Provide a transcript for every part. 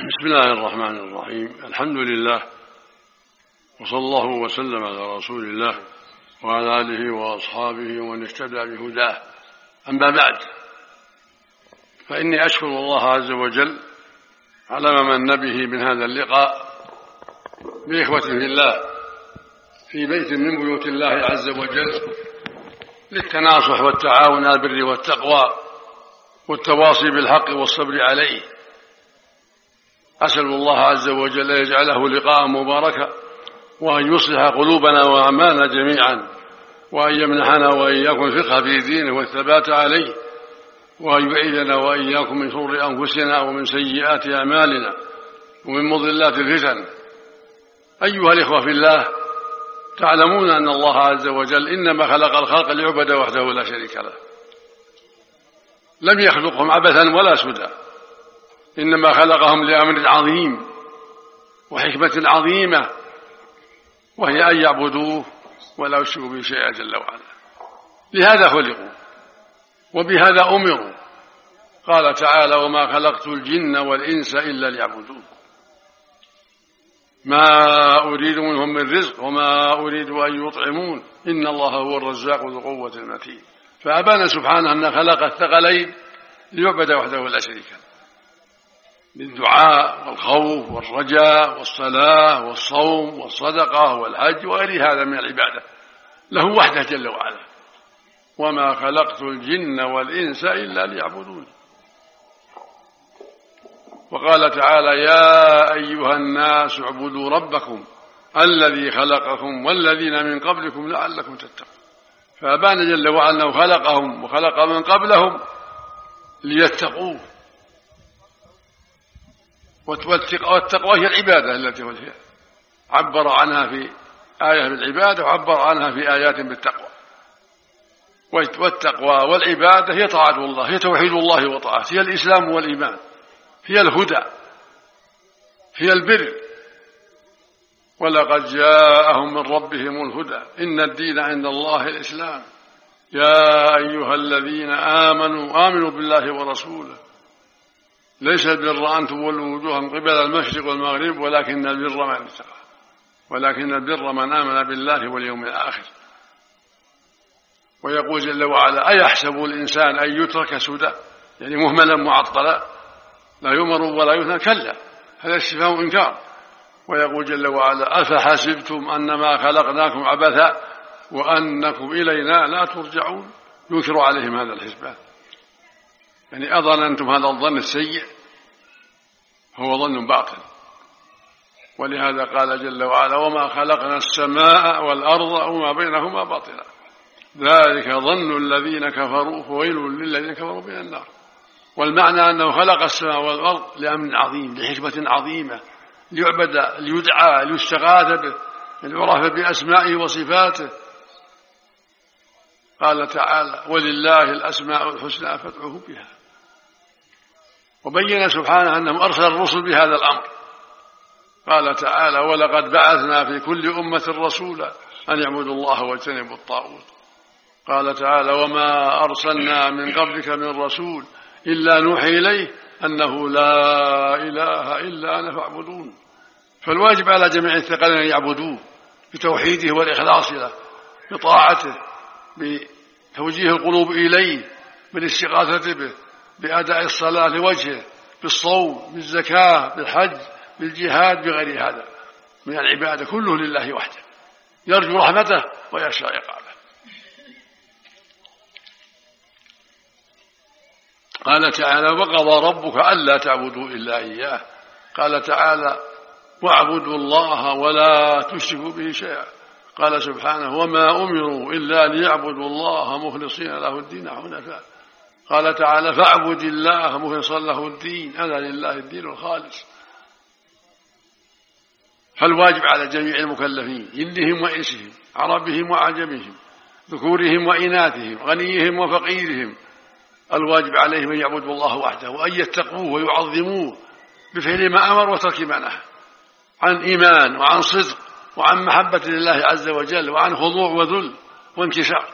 بسم الله الرحمن الرحيم. الحمد لله، وصلى الله وسلم على رسول الله وعلى آله وأصحابه ومن اهتدى بهداه. أما بعد، فإني أشكر الله عز وجل على ما من به من هذا اللقاء بإخوة في الله في بيت من بيوت الله عز وجل للتناصح والتعاون على البر والتقوى والتواصي بالحق والصبر عليه. أسأل الله عز وجل أن يجعله لقاء مباركا، وأن يصلح قلوبنا وأعمالنا جميعا، وأن يمنحنا وإياكم الفقه في دينه والثبات عليه، وأن يعيذنا وإياكم من شرور أنفسنا ومن سيئات أعمالنا ومن مضلات الفتن. أيها الإخوة في الله، تعلمون أن الله عز وجل إنما خلق الخلق ليعبد وحده لا شريك له، لم يخلقهم عبثا ولا سدى، إنما خلقهم لأمر عظيم وحكمة عظيمة، وهي أن يعبدوه ولا يشركوا به شيئا جل وعلا. لهذا خلقوا وبهذا أمروا. قال تعالى: وما خلقت الجن والإنس إلا ليعبدون، ما أريد منهم من رزق وما أريد أن يطعمون إن الله هو الرزاق ذو القوة المتين. فأبان سبحانه أن خلق الثقلين ليعبد وحده لا شريك له، بالدعاء والخوف والرجاء والصلاة والصوم والصدقة والحج وغير هذا من العبادة له وحده جل وعلا. وما خلقت الجن والإنس إلا ليعبدون. وقال تعالى: يا أيها الناس اعبدوا ربكم الذي خلقكم والذين من قبلكم لعلكم تتقون. فأبان جل وعلا أنه خلقهم وخلق من قبلهم ليتقوه. والتقوى هي العبادة التي هي عبر عنها في آية بالعبادة وعبر عنها في آيات بالتقوى. والتقوى والعبادة هي طاعة الله، هي توحيد الله وطاعته، هي الإسلام والإيمان، هي الهدى، هي البر. ولقد جاءهم من ربهم الهدى إن الدين عند الله الإسلام. يا أيها الذين آمنوا بالله ورسوله ليس البر أن تولوا وجوهكم قبل المشرق والمغرب ولكن البر من اتقى، ولكن البر من آمن بالله واليوم الآخر. ويقول جل وعلا: أيحسب الإنسان أن يترك سدى، يعني مهملا معطلا لا يؤمر ولا ينهى؟ كلا، هذا استفهام إنكار. ويقول جل وعلا: أفحسبتم أنما خلقناكم عبثا وأنكم إلينا لا ترجعون. ينكر عليهم هذا الحسبان، يعني أظننتم هذا الظن السيء هو ظن باطل. ولهذا قال جل وعلا: وما خلقنا السماء والأرض وما بينهما باطلا ذلك ظن الذين كفروا فويل للذين كفروا من النار. والمعنى أنه خلق السماء والأرض لأمر عظيم، لحكمة عظيمة، ليعبد، ليدعى، ليستغاث به، ليعرف بأسمائه وصفاته. قال تعالى: ولله الأسماء الحسنى فادعوه بها. وبين سبحانه أنه أرسل الرسل بهذا الأمر. قال تعالى: ولقد بعثنا في كل أمة رسولا أن يعبدوا الله واجتنبوا الطاغوت. قال تعالى: وما أرسلنا من قبلك من رسول إلا نوحي إليه أنه لا إله إلا أنا فاعبدون. فالواجب على جميع الثقلين أن يعبدوه بتوحيده والإخلاص له، بطاعته، بتوجيه القلوب إليه، بالاستغاثة به، بأداء الصلاة لوجهه، بالصوم، بالزكاة، بالحج، بالجهاد، بغير هذا من العبادة كله لله وحده، يرجو رحمته ويخشى عقابه. قال تعالى: وقضى ربك ألا تعبدوا إلا إياه. قال تعالى: واعبدوا الله ولا تشركوا به شيئا. قال سبحانه: وما أمروا إلا ليعبدوا الله مخلصين له الدين حنفاء. قال تعالى: فاعبد الله مخلصا له الدين ألا لله الدين الخالص. فالواجب على جميع المكلفين، جنهم وإنسهم، عربهم وعجمهم، ذكورهم وإناثهم، غنيهم وفقيرهم، الواجب عليهم أن يعبدوا الله وحده وأن يتقوه ويعظموه بفعل ما أمر وترك ما نهى، عن إيمان وعن صدق وعن محبة لله عز وجل وعن خضوع وذل وانكسار.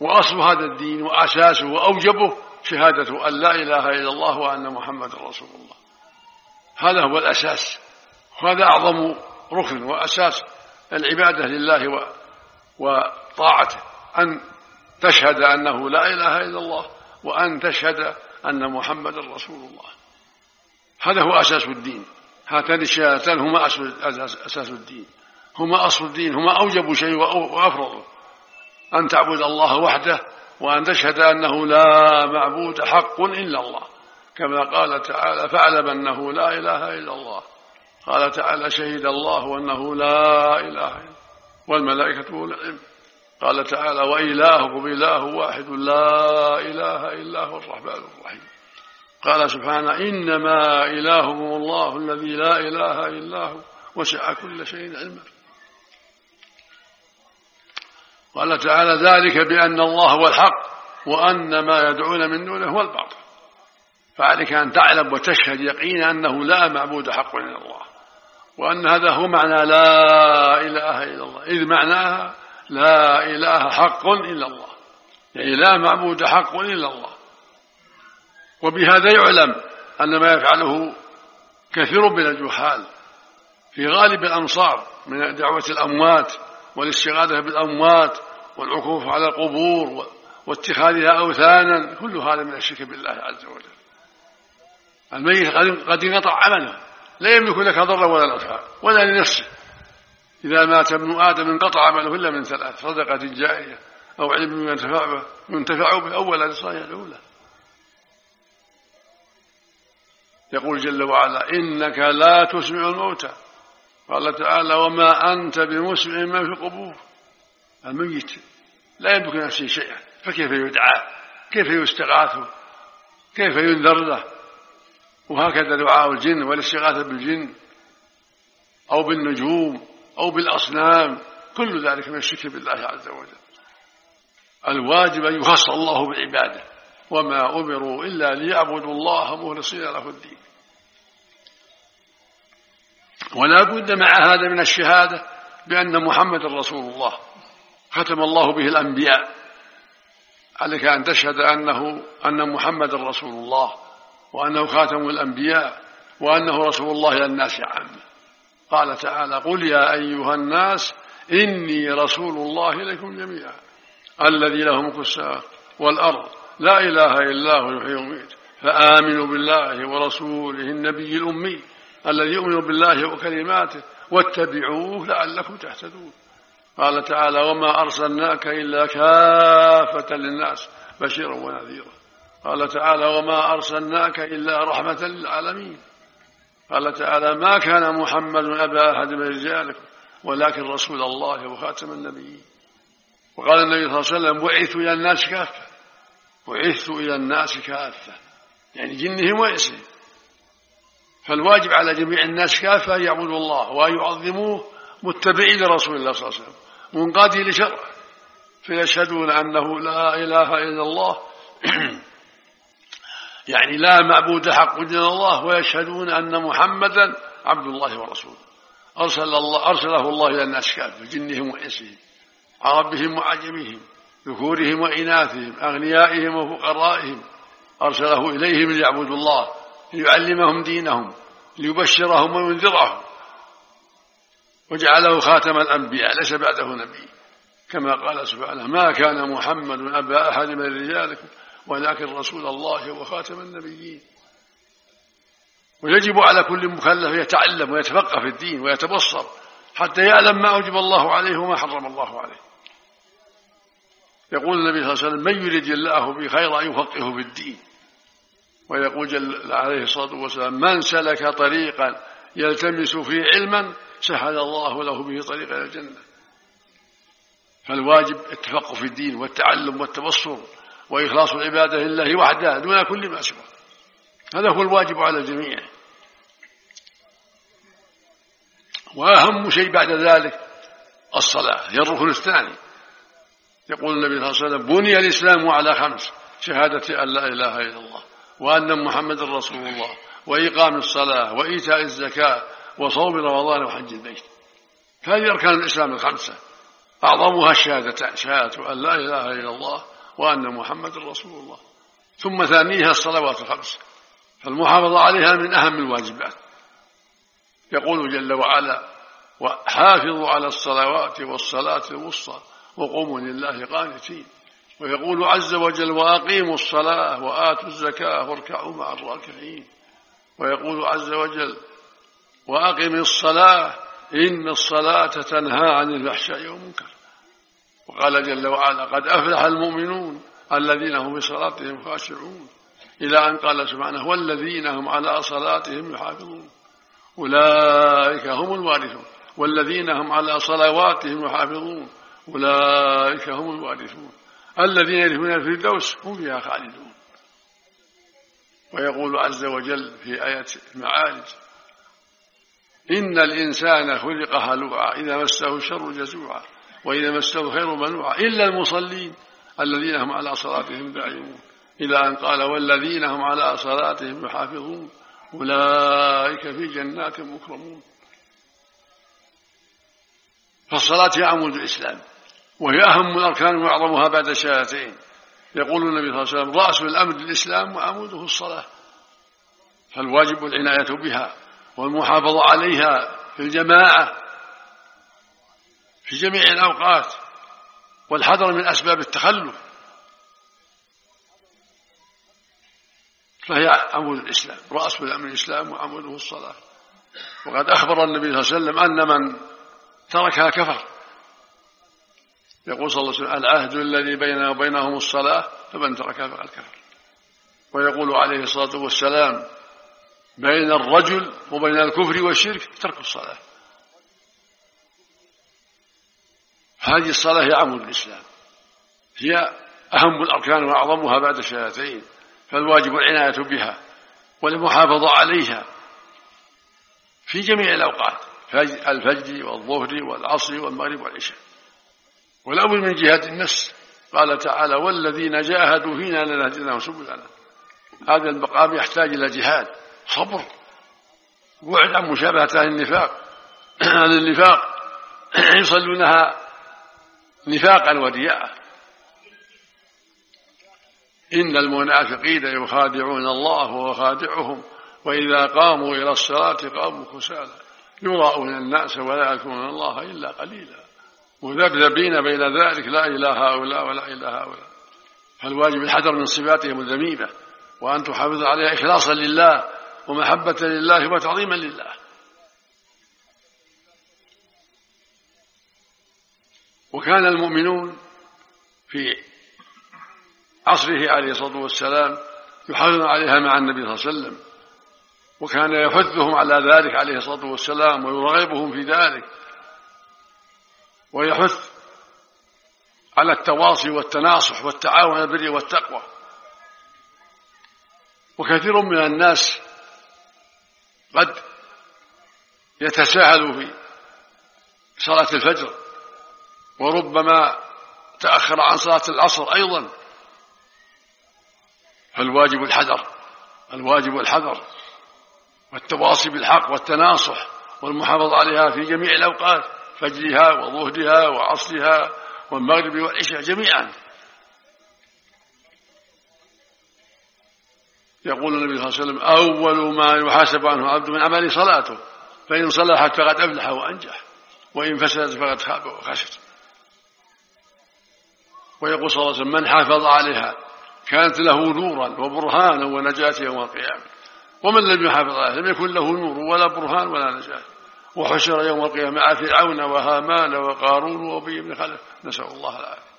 وأصل هذا الدين وأساسه وأوجبه شهادة أن لا إله إلا الله وأن محمد رسول الله. هذا هو الأساس، وهذا أعظم ركن وأساس العبادة لله وطاعته، أن تشهد أنه لا إله إلا الله وأن تشهد أن محمد رسول الله. هذا هو أساس الدين. هاتان الشهادتان هما أساس الدين، هما أصل الدين، هما أوجب شيء وأفرضه، أن تعبد الله وحده وأن تشهد أنه لا معبود حق إلا الله، كما قال تعالى فاعلم أنه لا إله إلا الله. قال تعالى شهد الله أنه لا إله إلا الله والملائكة أولو العلم. قال تعالى وإلهكم إله واحد لا إله إلا هو الرحمن الرحيم. قال سبحانه إنما إلهكم الله الذي لا إله إلا هو وسع كل شيء علما. قال تعالى ذلك بأن الله هو الحق وأن ما يدعون من دونه هو الباطل. فعليك أن تعلم وتشهد يقينا أنه لا معبود حق إلا الله، وأن هذا هو معنى لا إله إلا الله، إذ معناها لا إله حق إلا الله، يعني لا معبود حق إلا الله. وبهذا يعلم أن ما يفعله كثير من الجهال في غالب الأمصار من دعوة الأموات والاستغاثة بالأموات والعكوف على القبور واتخاذها أوثانا، كل هذا من الشرك بالله عز وجل. الميت قد انقطع عمله، لا يملك لك ضرا ولا نفعا ولا لنفسه. إذا مات ابن آدم انقطع عمله إلا من ثلاث: صدقة جارية أو علم ينتفع به أو ولد صالح الأولى. يقول جل وعلا إنك لا تسمع الموتى. قال تعالى وما أنت بمسمع من في القبور. الميت لا يملك نفسه شيئا، فكيف يدعى؟ كيف يستغاث؟ كيف ينذر له؟ وهكذا دعاء الجن والاستغاثة بالجن أو بالنجوم أو بالأصنام، كل ذلك من الشرك بالله عز وجل. الواجب أن يخص الله بعباده، وما أمروا إلا ليعبدوا الله مخلصين له الدين. ولا بد مع هذا من الشهادة بأن محمد رسول الله ختم الله به الأنبياء. عليك أن تشهد أن محمد رسول الله وأنه خاتم الأنبياء وأنه رسول الله إلى الناس عامة. قال تعالى قل يا أيها الناس إني رسول الله إليكم جميعا الذي له ملك السماوات والأرض لا إله إلا هو يحيي ويميت فآمنوا بالله ورسوله النبي الأمي الذي يؤمن بالله وكلماته واتبعوه لعلكم تهتدون. قال تعالى وما أرسلناك إلا كافة للناس بشيرا ونذيرا. قال تعالى وما أرسلناك إلا رحمة للعالمين. قال تعالى ما كان محمد أبا أحد من رجالكم ولكن رسول الله وخاتم النبيين. وقال النبي صلى الله عليه وسلم بعثت إلى الناس كافة، بعثت إلى الناس كافة، يعني جنهم وإنسهم. فالواجب على جميع الناس كافة أن يعبدوا الله وأن يعظموه متبعين لرسول الله صلى الله عليه وسلم منقادين لشرعه، فيشهدون أنه لا إله إلا الله يعني لا معبود حق إلا الله، ويشهدون أن محمدا عبد الله ورسوله أرسله الله إلى الناس كافة جنهم وإنسهم عربهم وعجمهم ذكورهم وإناثهم أغنيائهم وفقرائهم. أرسله إليهم ليعبدوا الله ليعلمهم دينهم ليبشرهم وينذرهم، وجعله خاتم الأنبياء ليس بعده نبي، كما قال سبحانه ما كان محمد أبا أحد من رجالكم ولكن رسول الله وخاتم النبيين. ويجب على كل مكلف يتعلم ويتفقه في الدين ويتبصر حتى يعلم ما أوجب الله عليه وما حرم الله عليه. يقول النبي صلى الله عليه وسلم من يريد الله به خيرا يفقهه في الدين. ويقول جل عليه الصلاة والسلام من سلك طريقا يلتمس فيه علما سهل الله له به طريقا إلى الجنة. فالواجب التفقه في الدين والتعلم والتبصر وإخلاص العبادة لله وحده دون كل ما سواه. هذا هو الواجب على الجميع. وأهم شيء بعد ذلك الصلاة هي الركن الثاني. يقول النبي صلى الله عليه وسلم بني الإسلام على 5: شهادة أن لا إله إلا الله وأن محمد رسول الله وإقام الصلاة وإيتاء الزكاة وصوم رمضان وحج البيت. هذه أركان الإسلام 5 أعظمها الشهادتان: شهادة أن لا إله إلا الله وأن محمد رسول الله. ثم ثانيها الصلوات الخمس، فالمحافظة عليها من أهم الواجبات. يقول جل وعلا: وحافظوا على الصلوات والصلاة الوسطى وقوموا لله قانتين. ويقول عز وجل: وأقيموا الصلاة وآتوا الزكاة واركعوا مع الراكعين. ويقول عز وجل: وأقم الصلاة إن الصلاة تنهى عن الفحشاء والمنكر. وقال جل وعلا: قد أفلح المؤمنون الذين هم في صلاتهم خاشعون، إلى أن قال سبحانه: والذين هم على صلاتهم يحافظون أولئك هم الوارثون. والذين هم على صلواتهم يحافظون أولئك هم الوارثون الذين يرثون الفردوس هم فيها خالدون. ويقول عز وجل في آية المعارج: إن الإنسان خلق هلوعا إذا مسه الشر جزوعا وإذا مسه الخير منوعا إلا المصلين الذين هم على صلاتهم دائمون، إلى أن قال: والذين هم على صلاتهم يحافظون أولئك في جنات مكرمون. فالصلاة هي عمود الإسلام، وهي أهم الأركان وأعظمها بعد الشهادتين. يقول النبي صلى الله عليه وسلم: رأس الأمر الإسلام وعموده الصلاة. فالواجب العناية بها والمحافظة عليها في الجماعة في جميع الأوقات، والحذر من أسباب التخلف، فهي عمود الإسلام، رأس الأمر الإسلام وعموده الصلاة. وقد أخبر النبي صلى الله عليه وسلم أن من تركها كفر. يقول صلى الله عليه وسلم: العهد الذي بيننا وبينهم الصلاة فمن تركها فقد كفر. ويقول عليه الصلاة والسلام: بين الرجل وبين الكفر والشرك ترك الصلاة. هذه الصلاة هي عمود الإسلام، هي أهم الأركان وأعظمها بعد الشهادتين، فالواجب العناية بها والمحافظة عليها في جميع الأوقات: الفجر والظهر والعصر والمغرب والعشاء. والأول من جهة النفس، قال تعالى: والذين جاهدوا فينا لنهدينهم سبلنا. هذا المقام يحتاج إلى جهاد، صبر، بعد عن مشابهة النفاق. النفاق يصلونها نفاقا ورياء. إن المنافقين يخادعون الله وهو خادعهم وإذا قاموا إلى الصلاة قاموا كسالى يراءون الناس ولا يذكرون الله إلا قليلا مذبذبين بين ذلك لا إله هؤلاء ولا إله هؤلاء. فالواجب الحذر من صفاتهم الذميمة، وأن تحافظ عليها إخلاصا لله ومحبة لله وتعظيما لله. وكان المؤمنون في عصره عليه الصلاة والسلام يحافظون عليها مع النبي صلى الله عليه وسلم، وكان يحثهم على ذلك عليه الصلاة والسلام ويرغبهم في ذلك، ويحث على التواصي والتناصح والتعاون على البر والتقوى. وكثير من الناس قد يتساهل في صلاة الفجر، وربما تأخر عن صلاة العصر أيضا. فالواجب الحذر، الواجب الحذر والتواصي بالحق والتناصح والمحافظة عليها في جميع الأوقات، فجرها وظهرها وعصرها والمغرب والعشاء جميعا. يقول النبي صلى الله عليه وسلم: أول ما يحاسب عنه عبد من عمل صلاته، فإن صلحت فقد أفلح وأنجح، وإن فسدت فقد خاب وخسر. ويقول صلى الله عليه وسلم: من حافظ عليها كانت له نورا وبرهانا ونجاة يوم القيامة، ومن لم يحافظ عليها لم يكن له نور ولا برهان ولا نجاة، وحشر يوم القيامة مع فرعون وهامان وقارون وأبي بن خلف، نسأل الله العافية.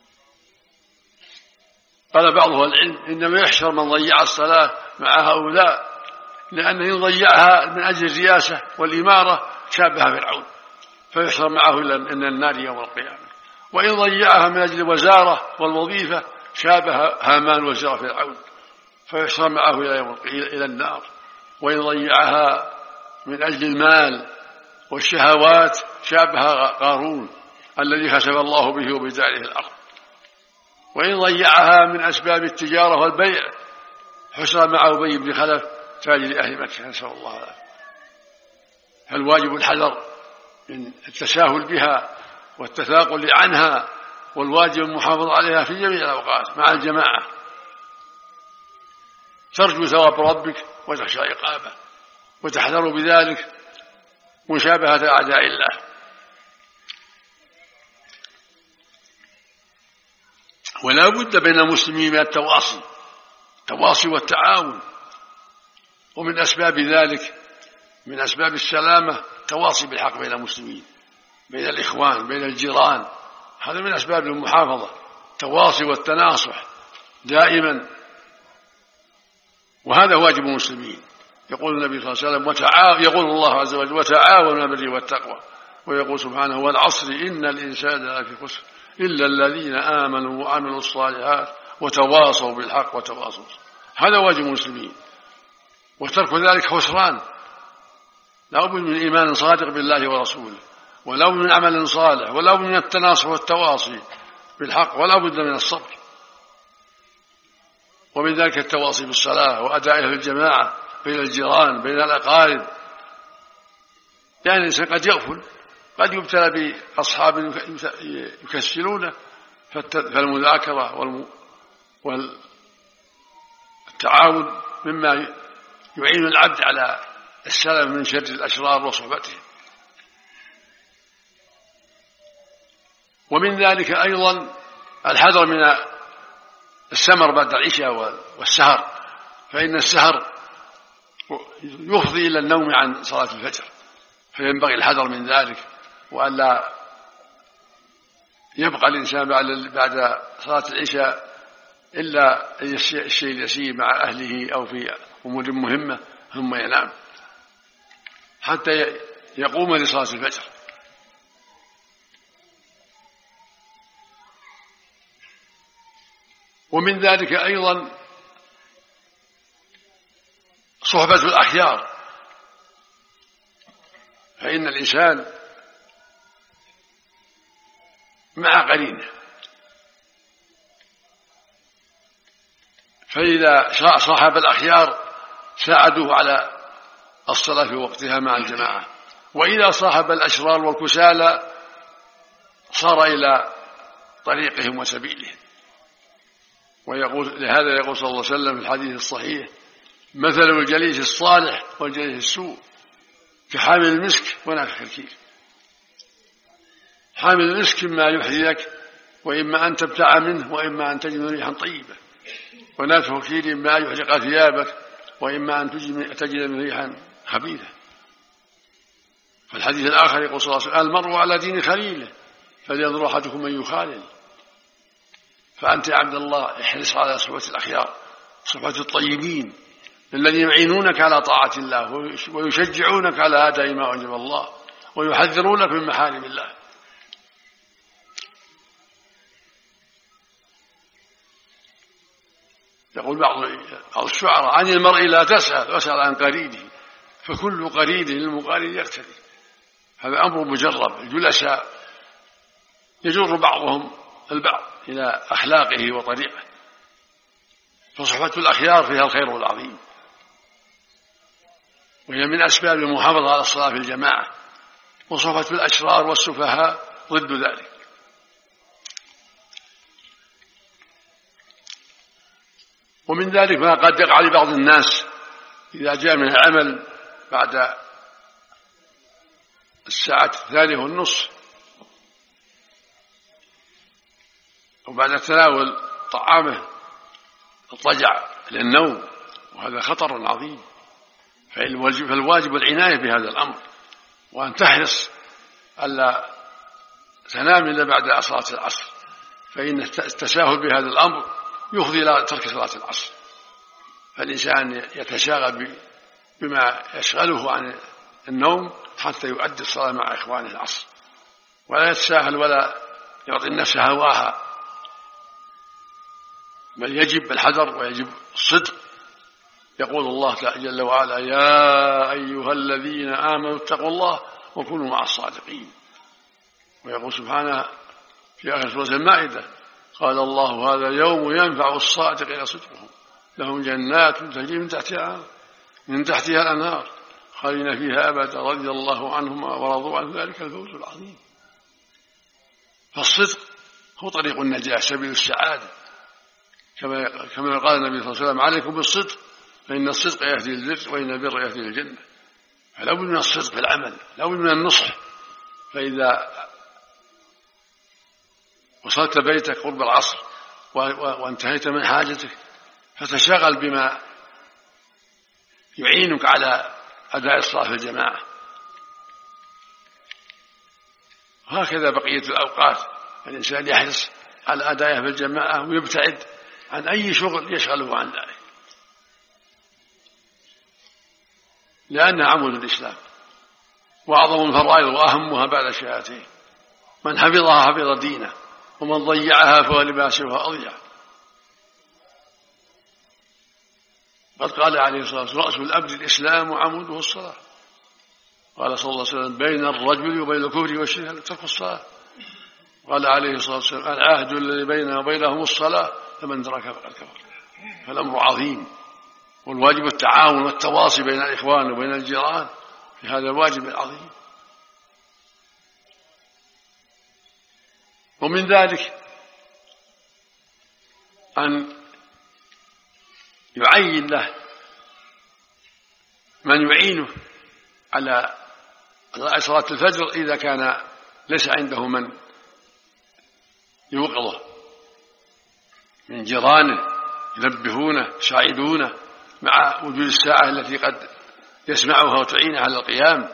قال بعض أهل العلم: إنما يحشر من ضيع الصلاة مع هؤلاء، لأنه إن ضيعها من أجل الرياسة والإمارة شابه فرعون فيحشر معه إلى النار يوم القيامة، وإن ضيعها من أجل الوزارة والوظيفة شابه هامان وزير فرعون فيحشر معه إلى النار، وإن ضيعها من أجل المال والشهوات شابه قارون الذي خسف الله به وبداره الأرض، وإن ضيعها من أسباب التجارة والبيع حشر مع أبي بن خلف تاجر أهل مكة، نسأل الله العافية. فالواجب الحذر من التساهل بها والتثاقل عنها والواجب المحافظة عليها في جميع الأوقات مع الجماعة، ترجو ثواب ربك وتخشى عقابه، وتحذر بذلك مشابهة أعداء الله. ولا بد بين المسلمين من التواصي والتعاون، ومن أسباب ذلك من أسباب السلامة التواصي بالحق بين المسلمين، بين الإخوان، بين الجيران، هذا من أسباب المحافظة، التواصي والتناصح دائما، وهذا واجب المسلمين. يقول النبي صلى الله عليه وسلم يقول الله عز وجل وتعاونوا على البر والتقوى، ويقول سبحانه والعصر إن الإنسان لفي خسر إلا الذين آمنوا وعملوا الصالحات وتواصوا بالحق وتواصوا. هذا واجب المسلمين، وترك ذلك خسران. لا بد من إيمان صادق بالله ورسوله، ولا بد من عمل صالح، ولا بد من التناصح والتواصي بالحق، ولا بد من الصبر. ومن ذلك التواصي بالصلاة وأدائها في الجماعة بين الجيران بين الأقارب، يعني الإنسان قد يغفل، قد يبتلى بأصحاب يكسلونه، فالمذاكرة والتعاون مما يعين العبد على السلام من شر الأشرار وصحبتهم. ومن ذلك أيضا الحذر من السمر بعد العشاء والسهر، فإن السهر يفضي إلى النوم عن صلاة الفجر، فينبغي الحذر من ذلك، وألا يبقى الإنسان بعد صلاة العشاء إلا الشيء اليسير مع أهله أو في أمور مهمة ثم ينام حتى يقوم لصلاة الفجر. ومن ذلك أيضا صحبة الأخيار، فإن الإنسان مع قرينه، فإذا صاحب الأخيار ساعدوه على الصلاة في وقتها مع الجماعة، وإذا صاحب الأشرار والكسالى صار إلى طريقهم وسبيلهم. لهذا يقول صلى الله عليه وسلم في الحديث الصحيح مثل الجليس الصالح والجليس السوء كحامل المسك ونافخ الكير. حامل المسك إما يحذيك وإما أن تبتاع منه وإما أن تجد ريحا طيبة، ونافخ الكير إما يحرق ثيابك وإما أن تجد من ريحا خبيثة. فالحديث الآخر يقول صلى الله عليه وسلم المرء على دين خليله فلينظر أحدكم من يخالل. فأنت يا عبد الله احرص على صحبة الأخيار، صحبة الطيبين الذين يعينونك على طاعة الله ويشجعونك على أداء ما أوجب الله ويحذرونك من محارم الله. يقول بعض الشعراء عن المرء لا تسأل واسأل عن قرينه فكل قرين للمقارن يقتدي. هذا أمر مجرب، الجلساء يجر بعضهم البعض إلى أخلاقه وطريقه، فصحبة الأخيار فيها الخير العظيم، وهي من أسباب المحافظة على الصلاة في الجماعة. وصحبة الأشرار والسفهاء ضد ذلك. ومن ذلك ما قد يقع لبعض الناس إذا جاء من العمل بعد الساعة 2:30 وبعد تناول طعامه اضطجع للنوم، وهذا خطر عظيم. فالواجب العناية بهذا الأمر، وأن تحرص ألا تنام إلا بعد صلاة العصر، فإن التساهل بهذا الأمر يفضي إلى ترك صلاة العصر. فالإنسان يتشاغل بما يشغله عن النوم حتى يؤدي الصلاة مع إخوانه العصر، ولا يتساهل ولا يعطي النفس هواها، بل يجب الحذر ويجب الصدق. يقول الله جل وعلا يا أيها الذين آمنوا اتقوا الله وكونوا مع الصادقين. ويقول سبحانه في آخر سورة المائدة قال الله هذا يوم ينفع الصادقين صدقهم لهم جنات تجري من تحتها الأنهار خالدين فيها أبدا رضي الله عنهم ورضوا عن ذلك الفوز العظيم. فالصدق هو طريق النجاة سبيل السعادة، كما قال النبي صلى الله عليه وسلم: عليكم بالصدق فإن الصدق يهدي للبر وإن البر يهدي للجنة. فلا بد من الصدق في العمل، لا بد من النصح. فإذا وصلت بيتك قرب العصر وانتهيت من حاجتك فتشغل بما يعينك على أداء الصلاة في الجماعة. وهكذا بقية الأوقات الإنسان يحرص على أدائها في الجماعة ويبتعد عن أي شغل يشغله عن ذلك، لأنها عمود الإسلام وأعظم الفرائض وأهمها بعد الشهادتين. من حفظها حفظ دينه ومن ضيعها فهو لما سواها أضيع. قد قال عليه الصلاة والسلام: رأس الأمر الإسلام وعموده الصلاة. قال صلى الله عليه وسلم: بين الرجل وبين الكفر والشرك ترك الصلاة. قال عليه الصلاة والسلام: العهد الذي بيننا وبينهم الصلاة فمن تركها فقد كفر. فالأمر عظيم، والواجب التعاون والتواصي بين الإخوان وبين الجيران في هذا الواجب العظيم. ومن ذلك أن يعين له من يعينه على صلاة الفجر إذا كان ليس عنده من يوقظه من جيرانه ينبهونه يساعدونه مع وجود الساعة التي قد يسمعها وتعينه على القيام.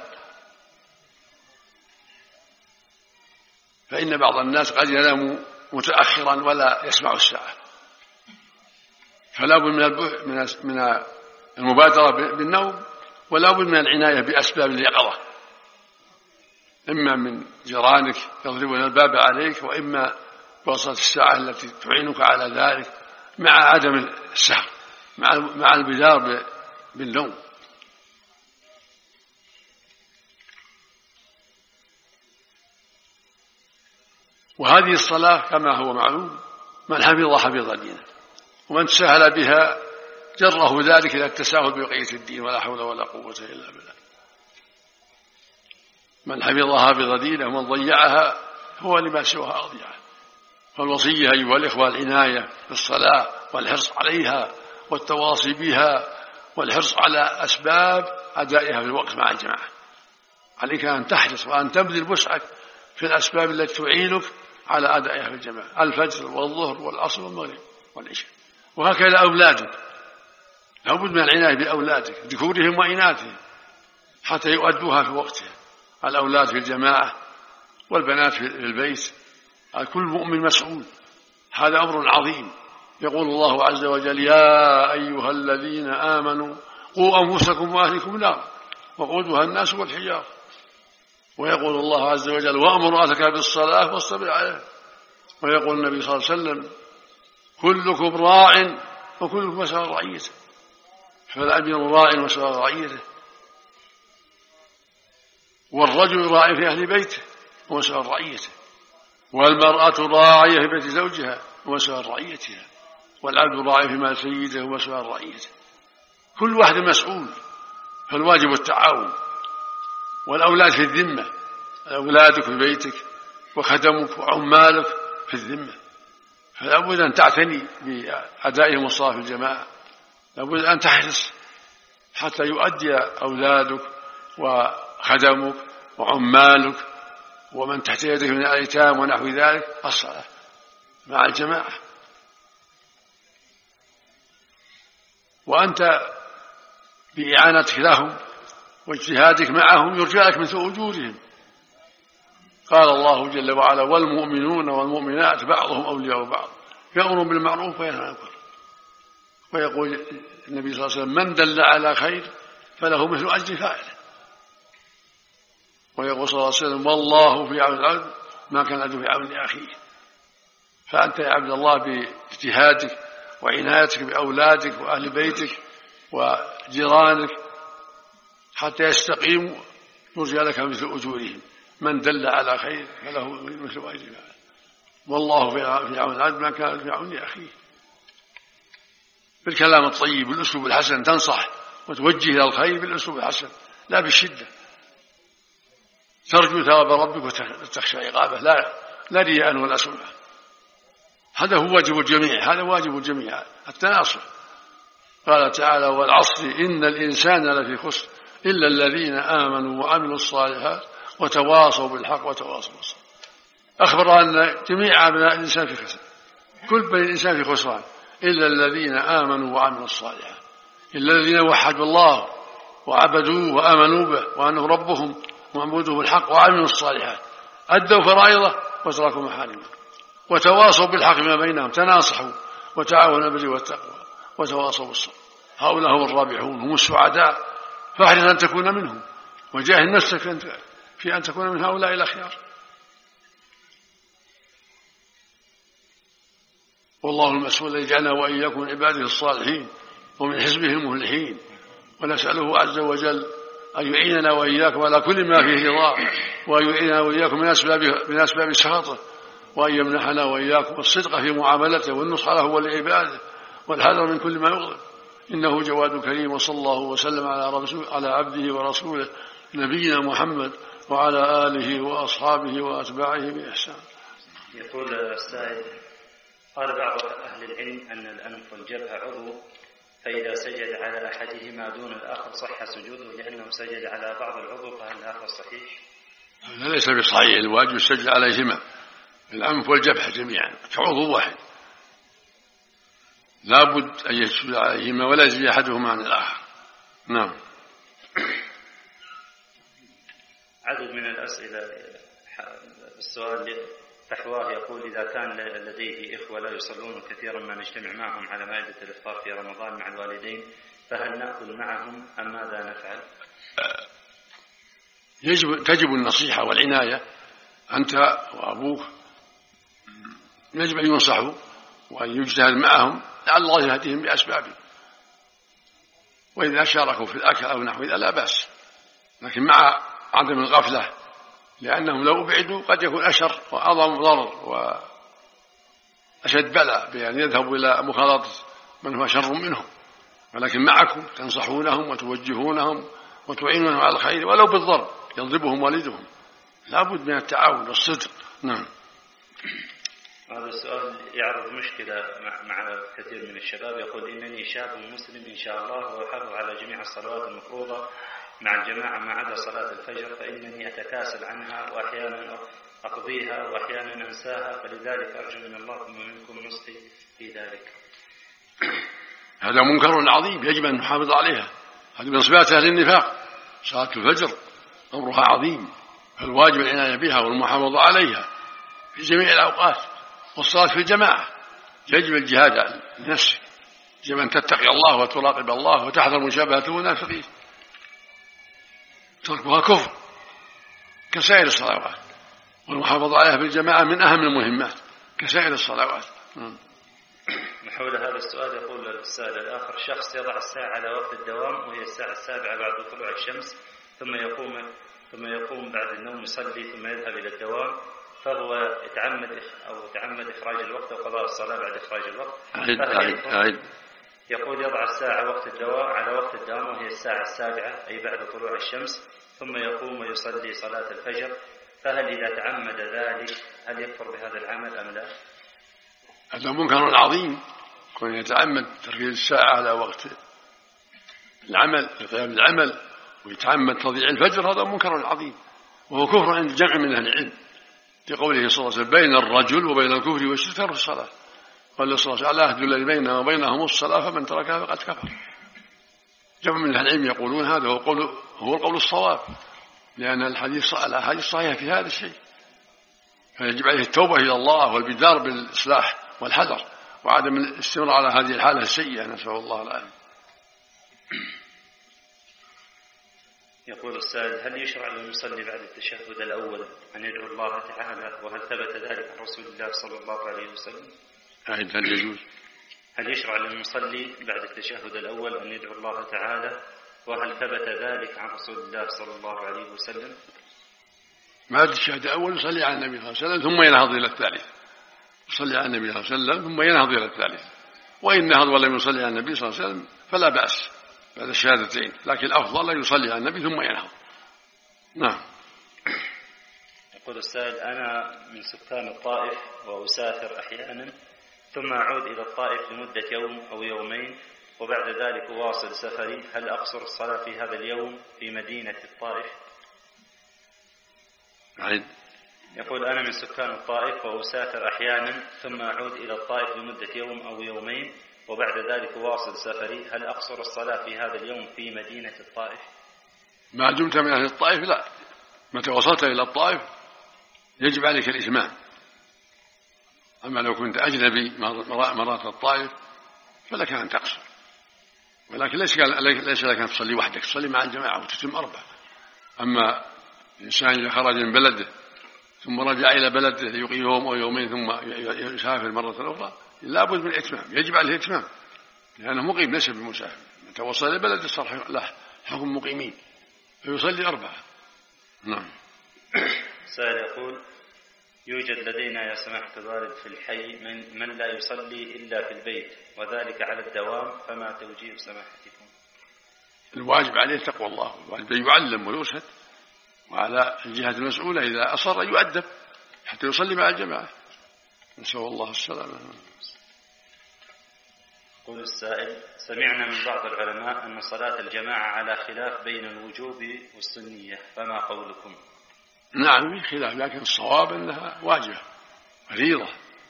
فإن بعض الناس قد ينام متأخرا ولا يسمع الساعة، فلا بد من المبادرة بالنوم، ولا بد من العناية بأسباب اليقظة، إما من جيرانك يضربون الباب عليك، وإما بواسطة الساعة التي تعينك على ذلك، مع عدم السهر، مع البدار بالنوم. وهذه الصلاة كما هو معلوم من حفظها حفظ دينه، ومن تساهل بها جره ذلك إلى التساهل ببقية الدين، ولا حول ولا قوة إلا بالله. من حفظها حفظ دينه ومن ضيعها هو لما سواها أضيع. فالوصية أيها الإخوة العناية بالصلاة والحرص عليها والتواصي بها والحرص على أسباب أدائها في الوقت مع الجماعة. عليك أن تحرص وأن تبذل وسعك في الأسباب التي تعينك على أدائها في الجماعة: الفجر والظهر والعصر والمغرب والعشاء. وهكذا أولادك، لا بد من العناية بأولادك ذكورهم وإناثهم حتى يؤدوها في وقتها. الأولاد في الجماعة والبنات في البيت، كل مؤمن مسؤول. هذا أمر عظيم. يقول الله عز وجل: يا أيها الذين آمنوا قوا أنفسكم وأهلكم نارا وقودها الناس والحجارة. ويقول الله عز وجل: وأمر أهلك بالصلاة واصطبر عليها. ويقول النبي صلى الله عليه وسلم: كلكم راع وكلكم مسؤول عن رعيته. فالأمير راع ومسؤول عن رعيته، والرجل راع في أهل بيته ومسؤول عن رعيته، والمرأة راعية في بيت زوجها ومسؤول عن رعيتها، والعبد راعي في مال سيده ومسؤول عن رعيته. كل واحد مسؤول، فالواجب التعاون. والأولاد في الذمة، أولادك في بيتك وخدمك وعمالك في الذمة، فلا بد أن تعتني بأدائهم الصلاة في الجماعة. لا بد أن تحرص حتى يؤدي أولادك وخدمك وعمالك ومن تحت يدك من الأيتام ونحو ذلك الصلاة مع الجماعة. وأنت بإعانتك لهم واجتهادك معهم يرجى لك مثل أجورهم. قال الله جل وعلا: والمؤمنون والمؤمنات بعضهم أولياء بعض يأمرون بالمعروف وينهون عن المنكر. ويقول النبي صلى الله عليه وسلم: من دل على خير فله مثل أجر فاعله. ويقول صلى الله عليه وسلم: والله في عون العبد ما كان العبد في عون أخيه. فأنت يا عبد الله باجتهادك وعنايتك بأولادك وأهل بيتك وجيرانك حتى يستقيموا يرجى لك مثل أجورهم. من دل على خير فله مثل أجر فاعله. والله في عون العبد ما كان في عون أخيه. بالكلام الطيب بالأسلوب الحسن تنصح وتوجه إلى الخير بالأسلوب الحسن لا بالشدة. ترجو ثواب ربك وتخشى عقابه، لا رياء ولا سمعة. هذا هو واجب الجميع، هذا واجب الجميع التناصح. قال تعالى: والعصر إن الإنسان لفي خسر إلا الذين آمنوا وعملوا الصالحات وتواصوا بالحق وتواصوا بالصبر. أخبر أن جميع أبناء الإنسان في خسر، كل بني الإنسان في خسران إلا الذين آمنوا وعملوا الصالحات، إلا الذين وحدوا الله وعبدوه وآمنوا به وأنه ربهم وعبدوه بالحق وعملوا الصالحات، أدوا فرائضه وتركوا محارمه، وتواصوا بالحق ما بينهم، تناصحوا وتعاونوا بالبر والتقوى وتواصوا بالصبر. هؤلاء هم الرابحون، هم السعداء، فاحرص أن تكون منهم، وجاهد نفسك في أن تكون من هؤلاء الأخيار. والله المسؤول الذي جعلنا وإياكم من عباده الصالحين ومن حزبه المفلحين، ونسأله عز وجل أن يعيننا وإياكم على كل ما فيه رضاه، وأن يعيننا وإياكم من أسباب سخطه، وأن يمنحنا وإياكم الصدق في معاملته والنصح له ولعباده والحذر من كل ما يغضب، إنه جواد كريم. وصلى الله وسلم على عبده ورسوله نبينا محمد وعلى آله وأصحابه وأتباعه بإحسان. يقول السائل: قال بعض أهل العلم أن الأنف والجبهة عضو، فإذا سجد على أحدهما دون الآخر صح سجوده لأنه سجد على بعض العضو، فهل الآخر صحيح؟ هذا ليس بصحيح، الواجب السجد عليهما، الأنف والجبهة جميعا كعضو واحد، لا بد أن يسجد عليهما ولا يزيد أحدهما عن الآخر. نعم. عدد من الأسئلة. السؤال فحواه يقول: إذا كان لديه إخوة لا يصلون كثيرا ما نجتمع معهم على مائدة الإفطار في رمضان مع الوالدين، فهل نأكل معهم أم ماذا نفعل؟ تجب النصيحة والعناية، أنت وأبوك يجب أن ينصحوا وأن يجتهد معهم لعل الله يهديهم بأسبابه، وإذا شاركوا في الأكل أو نحو ذلك لا بأس، لكن مع عدم الغفلة، لأنهم لو أبعدوا قد يكون أشر وأعظم ضرر وأشد بلاء بأن يذهبوا إلى مخالطة من هو شر منهم، ولكن معكم تنصحونهم وتوجهونهم وتعينونهم على الخير ولو بالضرب، يضربهم والدهم، لا بد من التعاون والصدق. نعم. هذا السؤال يعرض مشكلة مع كثير من الشباب. يقول: إنني شاب مسلم إن شاء الله وأحافظ على جميع الصلوات المفروضة مع الجماعة ما عدا صلاة الفجر، فإنني أتكاسل عنها وأحيانا أقضيها وأحيانا أنساها، فلذلك أرجو من الله ومنكم نصحي في ذلك. هذا منكر عظيم يجب أن نحافظ عليها، هذه من صفات أهل النفاق. صلاة الفجر أمرها عظيم، فالواجب العناية بها والمحافظة عليها في جميع الأوقات، والصلاة في الجماعة. يجب الجهاد على نفسك، يجب أن تتقي الله وتراقب الله وتحذر مشابهة المنافقين، تركها كفر كسائر الصلوات، والمحافظة عليها في الجماعة من أهم المهمات كسائر الصلوات. حول هذا السؤال يقول السائل الآخر: شخص يضع الساعة على وقت الدوام وهي الساعة 7 بعد طلوع الشمس، ثم يقوم بعد النوم يصلي ثم يذهب إلى الدوام، فهو تعمد إخراج الوقت وقضاء الصلاة بعد إخراج الوقت. يقول: يضع الساعة على وقت الدوام وهي الساعة 7 أي بعد طلوع الشمس، ثم يقوم ويصلي صلاة الفجر، فهل إذا تعمد ذلك هل يكفر بهذا العمل أم لا؟ هذا منكر عظيم، كون يتعمد تركيز الساعة على وقت العمل قيام العمل ويتعمد تضييع الفجر، هذا منكر عظيم، وهو كفر عند جمع من أهل العلم، لقوله صلى الله عليه وسلم: بين الرجل وبين الكفر والشرك ترك الصلاة، قال صلى الله عليه وسلم: أهد الذي بيننا وبينهم الصلاة فمن تركها فقد كفر. جمع من أهل العلم يقولون هذا هو القول الصواب، لأن الحديث صحيح في هذا الشيء، فيجب عليه التوبة إلى الله والبدار بالإصلاح والحذر وعدم الاستمرار على هذه الحالة السيئة، نسأل الله العافية. يقول السائل: هل يشرع للمصلي بعد التشهد الأول أن يدعو الله تعالى، وهل ثبت ذلك عن رسول الله صلى الله عليه وسلم؟ هل يجوز؟ هل يشرع للمصلي بعد التشهد الأول أن يدعو الله تعالى، وهل ثبت ذلك عن رسول الله صلى الله عليه وسلم؟ بعد التشهد الأول يصلي على النبي صلى الله عليه وسلم ثم ينهض إلى الثالث، يصلي على النبي صلى الله عليه وسلم ثم ينهض إلى الثالث، وإن نهض ولم يصلي على النبي صلى الله عليه وسلم فلا بأس بعد الشهادتين، لكن الأفضل أن يصلي على النبي ثم ينهض. نعم. يقول السائل: أنا من سكان الطائف وأسافر أحيانا ثم أعود إلى الطائف لمدة يوم أو يومين وبعد ذلك أواصل سفري، هل أقصر الصلاة في هذا اليوم في مدينة الطائف؟ يقول أنا من سكان الطائف وأسافر أحيانا ثم أعود إلى الطائف لمدة يوم أو يومين وبعد ذلك أواصل سفري، هل أقصر الصلاة في هذا اليوم في مدينة الطائف؟ ما دمت من أهل الطائف لا، متى وصلت إلى الطائف يجب عليك الإتمام. أما لو كنت أجنبي مرات الطائف فلك أن تقصر، ولكن ليس لك أن تصلي وحدك، تصلي مع الجماعة وتتم 4. أما الإنسان إذا خرج من بلده ثم رجع إلى بلده ليقيم يوم أو يومين ثم يسافر مرة أخرى لا بد من الإتمام، يجب عليه الإتمام لأنه مقيم ليس بمسافر. متى وصل إلى بلده صار له حكم مقيمين فيصلي 4. نعم. سائل يقول يوجد لدينا يا سماحة الوالد في الحي من لا يصلي إلا في البيت وذلك على الدوام، فما توجيه سماحتكم؟ الواجب عليه تقوى الله، الواجب يعلم ويرشد، وعلى الجهة المسؤولة إذا أصر يؤدب حتى يصلي مع الجماعة، نسأل الله السلامة. يقول السائل سمعنا من بعض العلماء أن صلاة الجماعة على خلاف بين الوجوب والسنية، فما قولكم؟ نعم في خلاف، لكن الصواب أنها واجبة فريضة.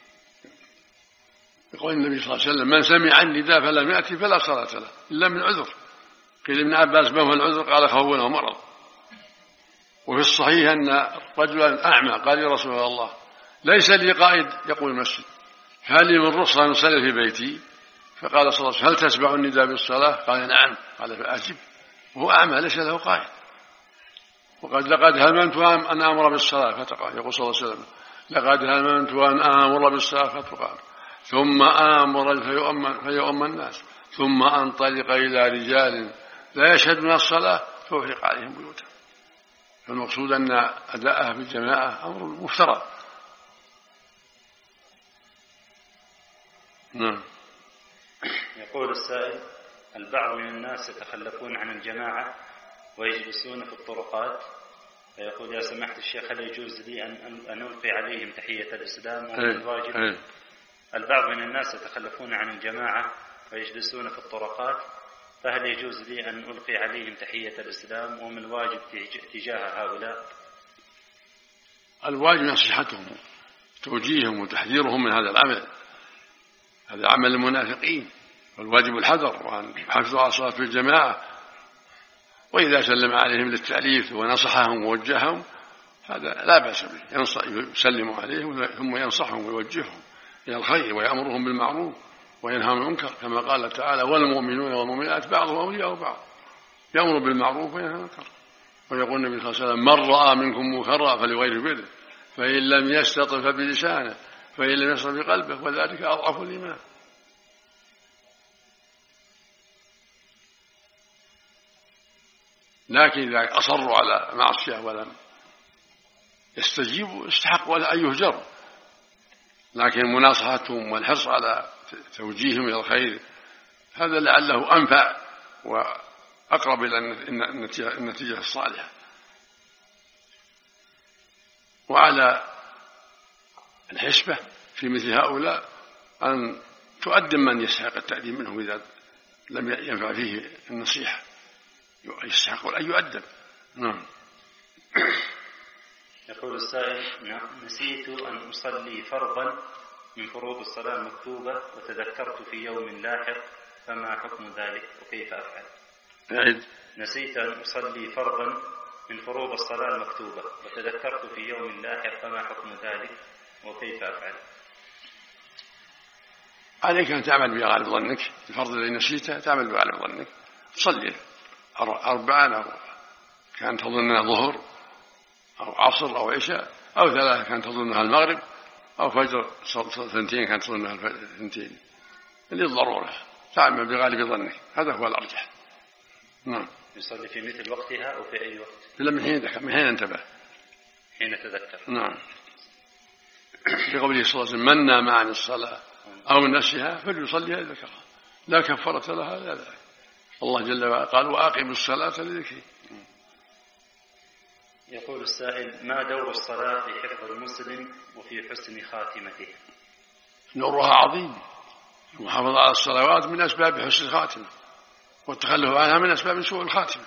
يقول النبي صلى الله عليه وسلم من سمع النداء فلم يأتي فلا صلاة له إلا من عذر. قيل ابن عباس ما هو العذر؟ قال خوف ومرض. وفي الصحيح أن رجلا أعمى قال يا رسول الله ليس لي قائد يقول المسجد، هل لي من رخصة أن أصلي في بيتي؟ فقال صلى الله عليه وسلم هل تسمع النداء بالصلاة؟ قال نعم. قال فأجب، وهو أعمى ليس له قائد. وقد لقد هممت أن أمر بالصلاة فتقام، يقول صلى الله عليه وسلم لقد هممت أن أمر بالصلاة فتقام ثم آمر فيؤم الناس ثم أنطلق إلى رجال لا يشهدون الصلاة فأحرق عليهم بيوتهم. فالمقصود أن أداءها في الجماعة أمر مفترض. نعم. يقول السائل البعض من الناس يتخلفون عن الجماعة ويجلسون في الطرقات، فيقول يا سماحة الشيخ هل يجوز لي أن ألقي عليهم تحية الإسلام ومن الواجب؟ البعض من الناس يتخلفون عن الجماعة ويجلسون في الطرقات، فهل يجوز لي أن ألقي عليهم تحية الإسلام ومن الواجب تجاه هؤلاء؟ الواجب نصيحتهم توجيههم وتحذيرهم من هذا العمل، هذا عمل المنافقين، والواجب الحذر وأن يحافظوا على الصلاة في الجماعة. وإذا سلم عليهم للتأليف ونصحهم ووجههم هذا لا بأس به، يسلم عليهم ثم ينصحهم ويوجههم إلى الخير ويأمرهم بالمعروف وينهى عن المنكر، كما قال تعالى والمؤمنون والمؤمنات بعضهم أولياء بعض، يأمر بالمعروف وينهى عن المنكر. ويقول النبي صلى الله عليه وسلم من رأى منكم منكرا فليغيره بيده فإن لم يستطع فبلسانه فإن لم يستطع بقلبه وذلك أضعف الإيمان. لكن إذا أصروا على معصية ولم يستجيبوا استحقوا أن يهجروا، لكن مناصحتهم والحرص على توجيههم إلى الخير هذا لعله أنفع وأقرب إلى النتيجة الصالحة. وعلى الحسبة في مثل هؤلاء أن تؤدم من يستحق التأديب منهم إذا لم ينفع فيه النصيحة، يستحق أن يؤدب. نعم. يقول السائل نسيت أن أصلي فرضا من فروض الصلاة المكتوبة وتذكرت في يوم لاحق، فما حكم ذلك وكيف أفعل؟ نسيت أن أصلي فرضا من فروض الصلاة المكتوبة وتذكرت في يوم لاحق، فما حكم ذلك وكيف أفعل؟ عليك أن تعمل بغالب ظنك، الفرض الذي نسيته تعمل بغالب ظنك، تصلي 4 أو كان تظنها ظهر أو عصر أو عشاء، أو 3 كان تظنها المغرب، أو فجر 2 كان تظنها 2 للضرورة، تعمل بغالب ظنك، هذا هو الأرجح. نعم. يصلي في مثل وقتها أو في أي وقت؟ إلا من حين انتبه، حين تذكر. نعم. لقوله صلى الله عليه وسلم من نام عن الصلاة أو نسيها فليصليها إذا ذكرها لا كفارة لها إلا ذلك. الله جل وعلا قال وأقم الصلاة لذكري. يقول السائل ما دور الصلاة في حفظ المسلم وفي حسن خاتمته؟ نورها عظيم. المحافظة على الصلوات من أسباب حسن الخاتمة، والتخلف عنها من أسباب سوء الخاتمة.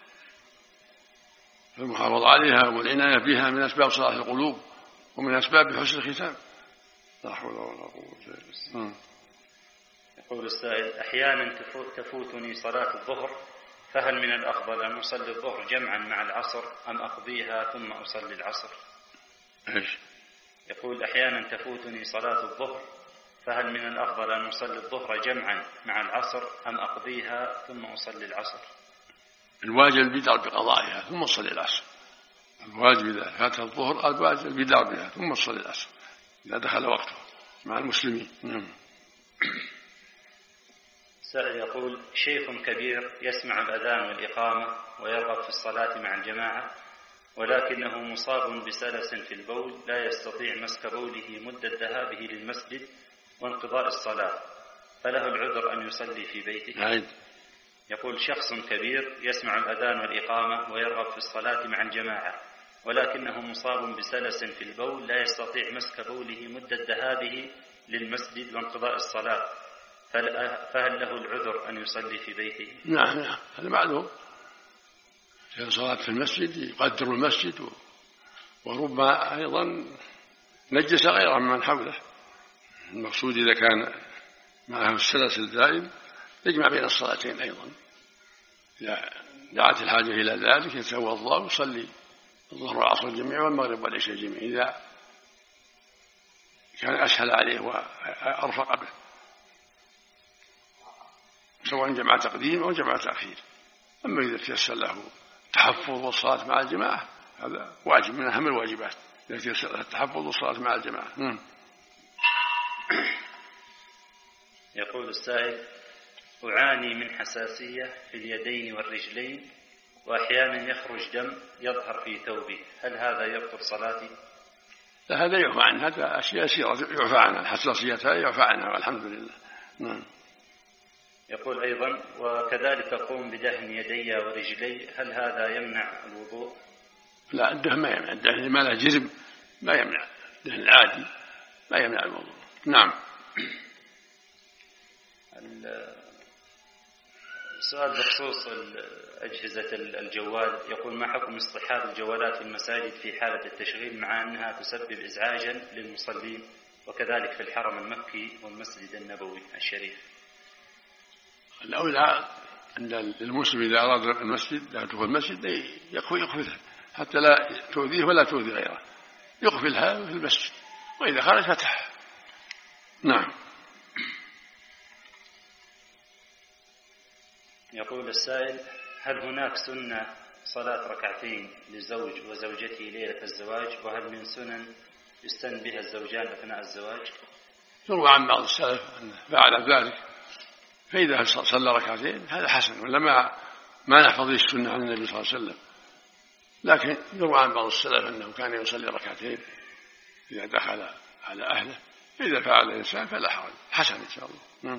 المحافظة عليها والعناية بها من أسباب صلاح القلوب ومن أسباب حسن الختام. لا حول ولا قوة إلا بالله. يقول السائل: أحيانا تفوتني صلاة الظهر، فهل من الأفضل أن أصلي الظهر جمعا مع العصر أم أقضيها ثم أصلي العصر؟ إيش؟ يقول: أحيانا تفوتني صلاة الظهر، فهل من الأفضل أن أصلي الظهر جمعا مع العصر أم أقضيها ثم أصلي العصر؟ الواجب البدار بقضائها ثم أصلي العصر. الواجب إذا فات الظهر الواجب البدار بها ثم أصلي العصر إذا دخل وقته مع المسلمين. سائل يقول: شيخ كبير يسمع الأذان والإقامة ويرغب في الصلاة مع الجماعة، ولكنه مصاب بسلس في البول لا يستطيع مسك بوله مدة ذهابه للمسجد وانقضاء الصلاة، فله العذر أن يصلي في بيته؟ يقول: شخص كبير يسمع الأذان والإقامة ويرغب في الصلاة مع الجماعة، ولكنه مصاب بسلس في البول لا يستطيع مسك بوله مدة ذهابه للمسجد وانقضاء الصلاة، فهل له العذر أن يصلي في بيته؟ نعم هذا معلوم. في صلاة في المسجد يقدر المسجد، وربما أيضا نجس غيره من حوله. المقصود إذا كان معه السلس الدائم يجمع بين الصلاتين أيضا. إذا دعت الحاجة إلى ذلك يتوضأ ويصلي الظهر والعصر جميعا والمغرب والعشاء جميعا إذا كان أسهل عليه وأرفق به، سواء جمع تقديم أو جمع تأخير. أما إذا تيسر له التحفظ والصلاة مع الجماعة هذا واجب من أهم الواجبات، إذا تيسر له التحفظ والصلاة مع الجماعة. يقول السائل: أعاني من حساسية في اليدين والرجلين، وأحيانا يخرج دم يظهر في ثوبي، هل هذا يبطل صلاتي؟ لا، هذا يعفى عنه، هذا أشياء يسيرة يعفى عنها، الحساسية يعفى عنها والحمد لله. يقول أيضا: وكذلك أقوم بدهن يدي ورجلي، هل هذا يمنع الوضوء؟ لا، الدهن ما يمنع، الدهن ما له جرم ما يمنع، الدهن العادي ما يمنع الوضوء. نعم. السؤال بخصوص أجهزة الجوال، يقول: ما حكم اصطحاب الجوالات في المساجد في حالة التشغيل مع أنها تسبب إزعاجا للمصلين، وكذلك في الحرم المكي والمسجد النبوي الشريف؟ الأولى أن المسلم إذا أراد المسجد لا تدخل المسجد يقفلها حتى لا تؤذيه ولا تؤذي غيره، يقفلها في المسجد، وإذا خرج فتح. نعم. يقول السائل: هل هناك سنة صلاة ركعتين للزوج وزوجته ليلة الزواج، وهل من سنن يستن بها الزوجان أثناء الزواج؟ يروى عن بعض السلف أنه فعل ذلك، فإذا صلى ركعتين هذا حسن، ولا ما نحفظ السنة عن النبي صلى الله عليه وسلم، لكن يروى عن بعض السلف أنه كان يصلي ركعتين إذا دخل على أهله، إذا فعل الإنسان فلا حرج، حسن إن شاء الله.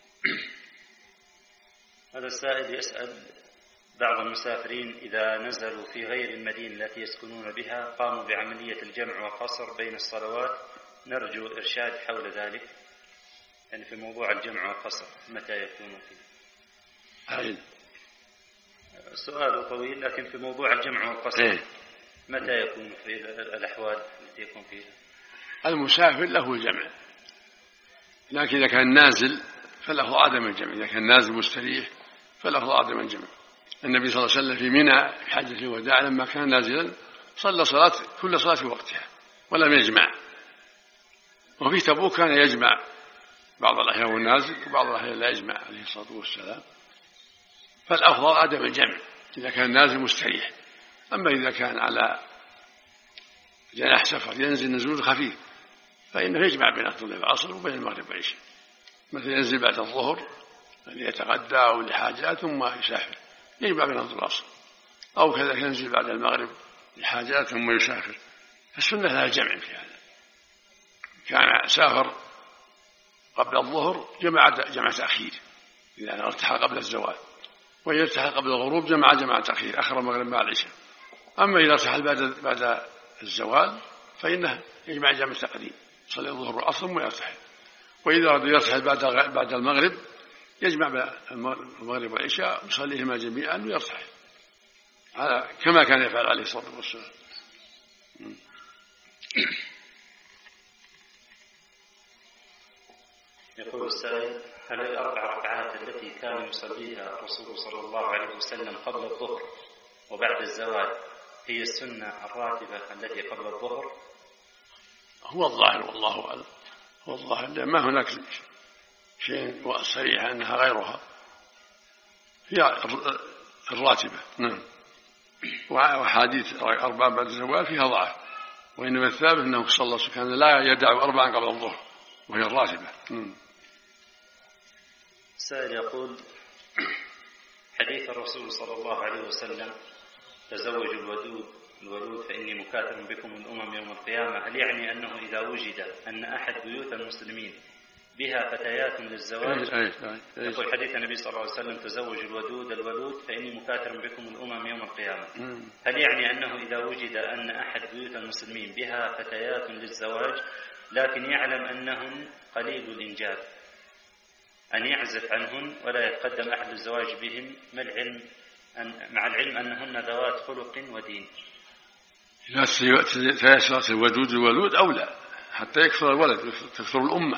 هذا السائل يسأل: بعض المسافرين إذا نزلوا في غير المدينة التي يسكنون بها قاموا بعملية الجمع والقصر بين الصلوات، نرجو إرشاد حول ذلك، يعني في موضوع الجمع والقصر متى يكون فيه؟ السؤال طويل، لكن في موضوع الجمع والقصر متى يكون في الأحوال التي يكون فيها؟ المسافر له الجمع، لكن إذا كان نازل فله عدم الجمع، إذا كان نازل مستريح فله عدم الجمع. النبي صلى الله عليه وسلم في منى في حجة الوداع لما كان نازلا صلى كل صلاة في وقتها ولم يجمع، وفي تبوك كان يجمع بعض الأحيان والنازل وبعض الأحيان لا يجمع عليه الصلاة والسلام، فالأفضل عدم الجمع إذا كان نازل مستريح. أما إذا كان على جناح سفر ينزل نزول خفيف فإنه يجمع بين الظهر والعصر وبين المغرب والعشاء، مثل ينزل بعد الظهر ليتغدى أو لحاجات ثم يسافر يجمع بين الظهر والعصر، أو كذا ينزل بعد المغرب لحاجات ثم يسافر، فالسنة لها جمع في هذا. كان سافر قبل الظهر جمع تأخير إذا ارتحل قبل الزوال، وإذا ارتحل قبل الغروب جمع تأخير أخر المغرب مع العشاء. أما إذا ارتحل بعد الزوال فإنه يجمع تقديم، يصلي الظهر والعصر ثم يرتحل. وإذا أراد يرتحل بعد المغرب يجمع بين المغرب والعشاء يصليهما جميعا ويرتحل كما كان يفعل عليه الصلاة والسلام. يقول السائل: هل الأربع ركعات التي كان يصليها الرسول صلى الله عليه وسلم قبل الظهر وبعد الزوال هي السنة الراتبة التي قبل الظهر؟ هو الظاهر والله أعلم، هو الظاهر ما هناك شيء صريح أنها غيرها، هي الراتبة. نعم. وحديث أربعة بعد الزوال فيها ضعف، وإنما الثابت أنه صلى الله عليه وسلم كان لا يدع أربعا قبل الظهر وهي الراتبة. سائل يقول: حديث الرسول صلى الله عليه وسلم: تزوجوا الولود فإني مكاثر بكم الأمم يوم القيامة، هل يعني أنه إذا وجد أن أحد بيوت المسلمين بها فتيات للزواج؟ يقول حديث النبي صلى الله عليه وسلم: تزوجوا الولود فإني مكاثر بكم الأمم يوم القيامة، هل يعني أنه إذا وجد أن أحد بيوت المسلمين بها فتيات للزواج لكن يعلم أنهن قليل الإنجاب أن يعزف عنهن ولا يتقدم أحد الزواج بهم مع العلم أنهن ذوات خلق ودين؟ إذا تيسرت الولود أولى حتى يكثر الولد تكثر الأمة.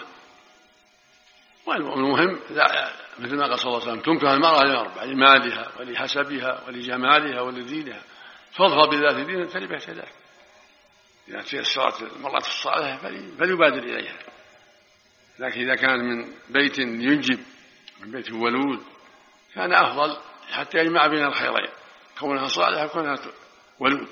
والمهم مثل ما قال صلى الله عليه وسلم: تنكح المرأة لأربع: لمالها ولحسبها ولجمالها ولدينها فاظفر بذات دين تربت يداك. إذا تيسرت المرأة الصالحة فليبادر إليها. لكن إذا كان من بيت ينجب من بيت ولود كان أفضل حتى يجمع بين الخيرين، كونها صالحة وكونها ولود،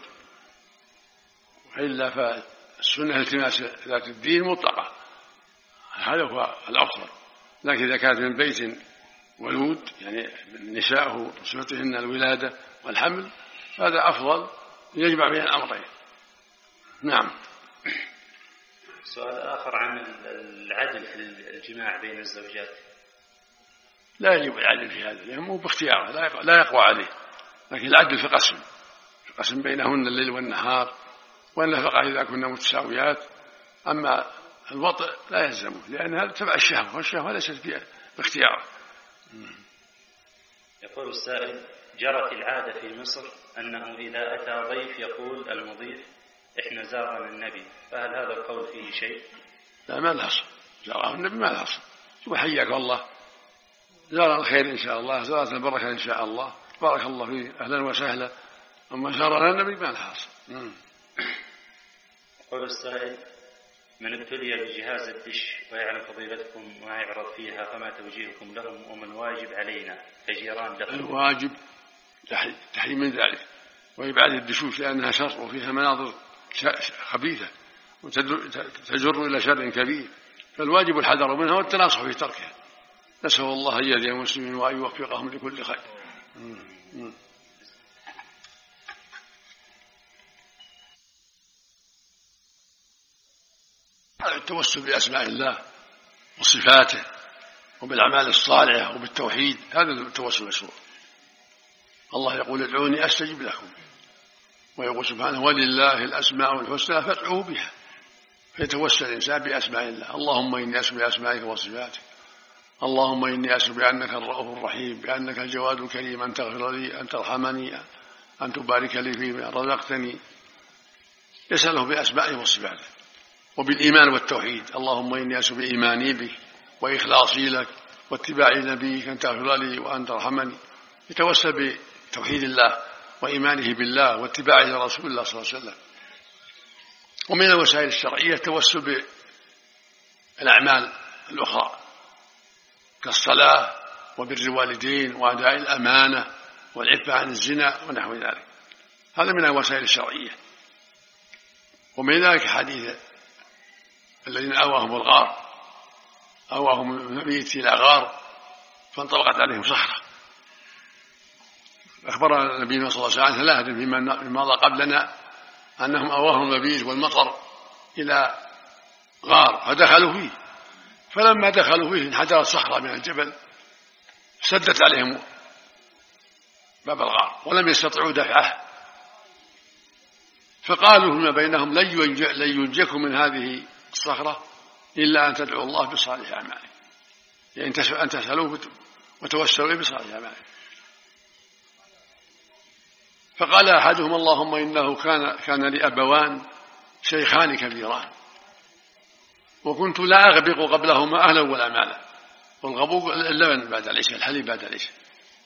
وإلا فالسنة التماس ذات الدين مطلقة، هذا هو الأفضل. لكن إذا كانت من بيت ولود يعني نساءه صفتهن الولادة والحمل هذا أفضل، يجمع بين الأمرين. نعم. سؤال آخر عن العدل في الجماع بين الزوجات. لا يجب العدل في هذا لأنه باختياره لا يقوى عليه، لكن العدل في قسم بينهن الليل والنهار والنفقة إذا كنا متساويات. أما الوطء لا يلزمه لأن هذا تبع الشهوة، والشهوة ليست باختياره. يقول السائل: جرت العادة في مصر أنه إذا أتى ضيف يقول المضيف: إحنا زارنا النبي، فهل هذا القول فيه شيء؟ لا، ما الأصل. زاره النبي ما الأصل. وحياك الله، زار الخير إن شاء الله، زارت البركة إن شاء الله، بارك الله فيه، أهلا وسهلا. أما زارنا النبي ما الأصل. يقول السائل: من ابتلي بجهاز الدش ويعلم فضيلتكم ما يعرض فيها فما توجيهكم لهم ومن واجب علينا كجيران لهم؟ الواجب تحريم من ذلك وإبعاد الدشوش لأنها شر وفيها مناظر خبيثة وتجر إلى شر كبير، فالواجب الحذر منها والتناصح في تركها. نسأل الله أن يهدي المسلمين وأن يوفقهم لكل خير. التوسل بأسماء الله وصفاته وبالأعمال الصالحة وبالتوحيد، هذا التوسل المشروع. الله يقول: ادعوني أستجب لكم، ويقول سبحانه: ولله الأسماء الحسنى فادعوه بها. فيتوسل الإنسان بأسماء الله: اللهم إني أسأل بأسمائك وصفاتك، اللهم إني أسأل بأنك الرؤوف الرحيم، بأنك الجواد الكريم، أن تغفر لي، أن ترحمني، أن تبارك لي فيما رزقتني. يسأله بأسمائه وصفاته وبالإيمان والتوحيد: اللهم إني أسأل بإيماني بك وإخلاصي لك واتباعي نبيك أن تغفر لي وأن ترحمني. يتوسل بتوحيد الله وإيمانه بالله واتباعه لرسول الله صلى الله عليه وسلم. ومن الوسائل الشرعية التوسل بالأعمال الأخرى كالصلاة وبر الوالدين وأداء الأمانة والعفة عن الزنا ونحو ذلك، هذا من الوسائل الشرعية. ومن ذلك حديث الذين آواهم الغار، آواهم المبيت إلى غار فانطبقت عليهم صخرة. أخبر النبي صلى الله عليه وسلم ثلاثة فيما مضى قبلنا أنهم آواهم المبيت والمطر إلى غار فدخلوا فيه، فلما دخلوا فيه انحدرت صخرة من الجبل سدت عليهم باب الغار ولم يستطيعوا دفعه، فقالوا فيما بينهم: لن ينجكم من هذه الصخرة إلا أن تدعو الله بصالح أعمالك، يعني أن تسألوه وتوسلوا بصالح أعمالك. فقال أحدهم اللهم إنه كان لي أبوان شيخان كبيران وكنت لا أغبق قبلهما أهلا ولا مالا. والغبوق اللبن بعد العشاء، الحليب بعد العشاء.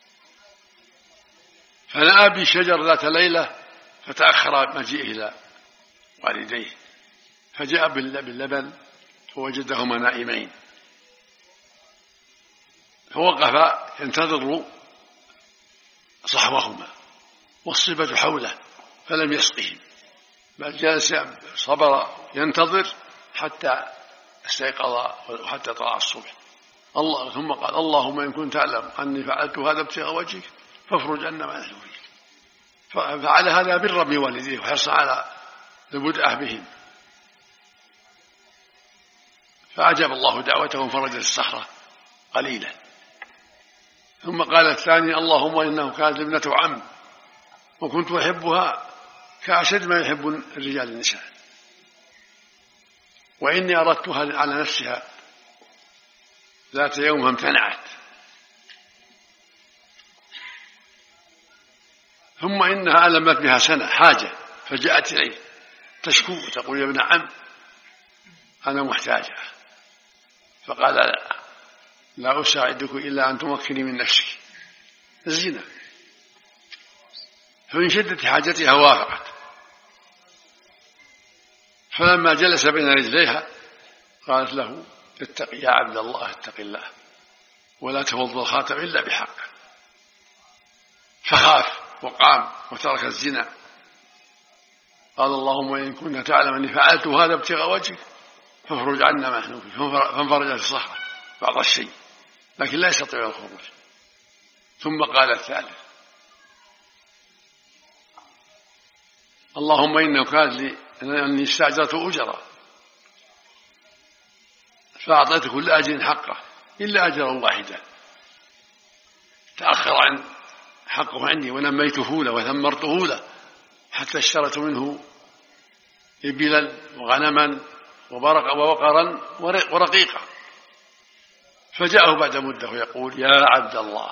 فنأى بشجر ذات ليلة فتأخر مجيئه إلى والديه، فجاء باللبن فوجدهما نائمين، فوقف ينتظر صحوهما والصبة حوله فلم يسقهم، بل جلس صبر ينتظر حتى استيقظ وحتى طلع الصبح. ثم قال اللهم إن كنت تعلم أني فعلت هذا ابتغاء وجهك فافرج عنا ما نحن فيه. ففعل هذا برا بوالديه وحرص على البدء بهم، فأجاب الله دعوته وفرجت الصخرة قليلا. ثم قال الثاني اللهم إنه كانت ابنة عم وكنت أحبها كأشد ما يحب الرجال النساء، وإني أردتها على نفسها ذات يوم امتنعت، ثم إنها ألمت بها سنة حاجة فجاءت إليه تشكو وتقول يا ابن عم أنا محتاجة. فقال لا أساعدك إلا أن تمكني من نفسك الزنا. فمن شدة حاجتها وافقت. فلما جلس بين رجليها قالت له اتق يا عبد الله، اتق الله ولا تفض الخاتم إلا بحقه. فخاف وقام وترك الزنا. قال اللهم إن كنت تعلم أني فعلت هذا ابتغاء وجهك فافرج عنا ما نحن فيه. فانفرجت الصخرة بعض الشيء لكن لا يستطيع الخروج. ثم قال الثالث اللهم إنه كان لي أني استأجرت أجرا فأعطيت كل أجر حقه إلا أجرا واحدا تأخر عن حقه عندي ونميته له وثمرته له حتى اشتريت منه إبلا وغنما وبقرا ورقيقا. فجاءه بعد مدة ويقول يا عبد الله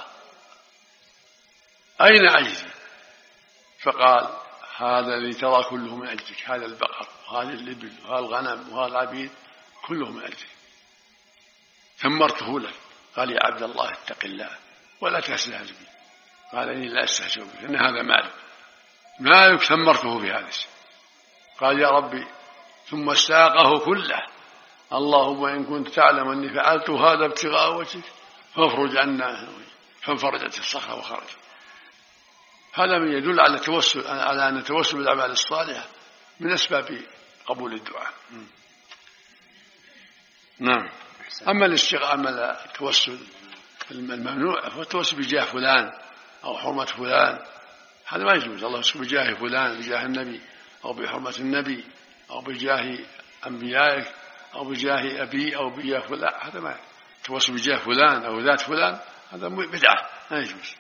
أين أجري؟ فقال هذا الذي ترى كله من أجلك، هذا البقر وهذا الإبل وهذا الغنم وهذا العبيد كله من أجلك ثمرته لك. قال يا عبد الله اتق الله ولا تستهزئ بي. قال إني لا أستهزئ بك إن هذا مالك ثمرته بهذا الشيء. قال يا ربي ثم استاقه كله اللهم إن كنت تعلم أني فعلت هذا ابتغاء وجهك فافرج عنا. فانفرجت الصخرة وخرج. هذا من يدل على أن التوسل بالأعمال الصالحة من أسباب قبول الدعاء. نعم. أما التوسل الممنوع هو التوسل بجاه فلان أو حرمة فلان، هذا ما يجوز. الله يسكن بجاه فلان، بجاه النبي أو بحرمة النبي أو بجاه أنبيائك أو بجاه أبي أو بجاه فلان، هذا ما التوسل بجاه فلان أو ذات فلان هذا بدعة ما يجوز.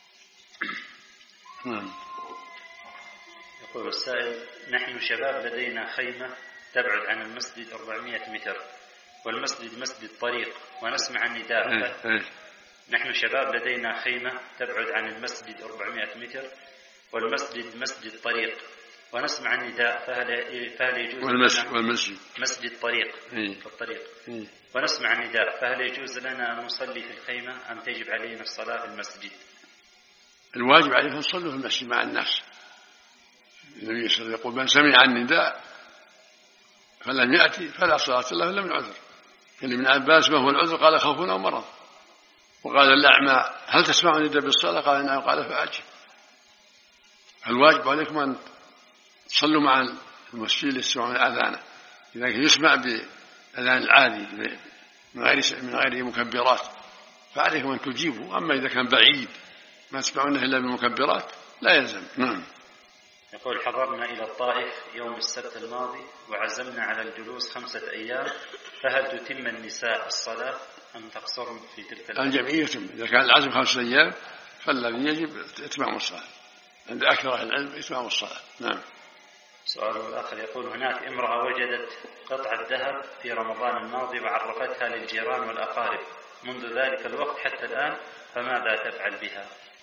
يقول السائل نحن شباب لدينا خيمة تبعد عن المسجد 400 متر والمسجد مسجد طريق ونسمع النداء. نحن شباب لدينا خيمة تبعد عن المسجد 400 متر والمسجد مسجد طريق ونسمع النداء فهل يجوز والمسجد مسجد طريق في الطريق ونسمع النداء فهل يجوز لنا أن نصلي في الخيمة أم تجب علينا الصلاة في المسجد؟ الواجب عليه أن يصلوا في المسجد مع الناس. النبي صلى الله عليه وسلم يقول من سمع النداء فلم يأتي فلا صلاة له إلا من عذر. اللي من عباس ما هو العذر؟ قال خوف أو مرض. وقال الأعمى هل تسمع النداء بالصلاة؟ قال نعم. قال فأجب. الواجب عليكم أن تصلوا مع المسجد يسمعون الأذان. إذا كان يسمع بأذان العادي من غير مكبرات فعليكم أن تجيبوا. أما إذا كان بعيد ما تسمعونه إلا بالمكبرات لا يلزم. نعم. يقول حضرنا إلى الطائف يوم السبت الماضي وعزمنا على الجلوس 5 أيام، فهل تتم النساء الصلاة أم تقصرن في تلك الأيام؟ الجميع يتم. إذا كان العزم 5 أيام فالذي يجب إتمام الصلاة عند أكثر أهل العلم إتمام الصلاة. نعم. سؤال الآخر يقول: هناك امرأة وجدت قطعة ذهب في رمضان الماضي وعرفتها للجيران والأقارب منذ ذلك الوقت حتى الآن، فماذا تفعل بها؟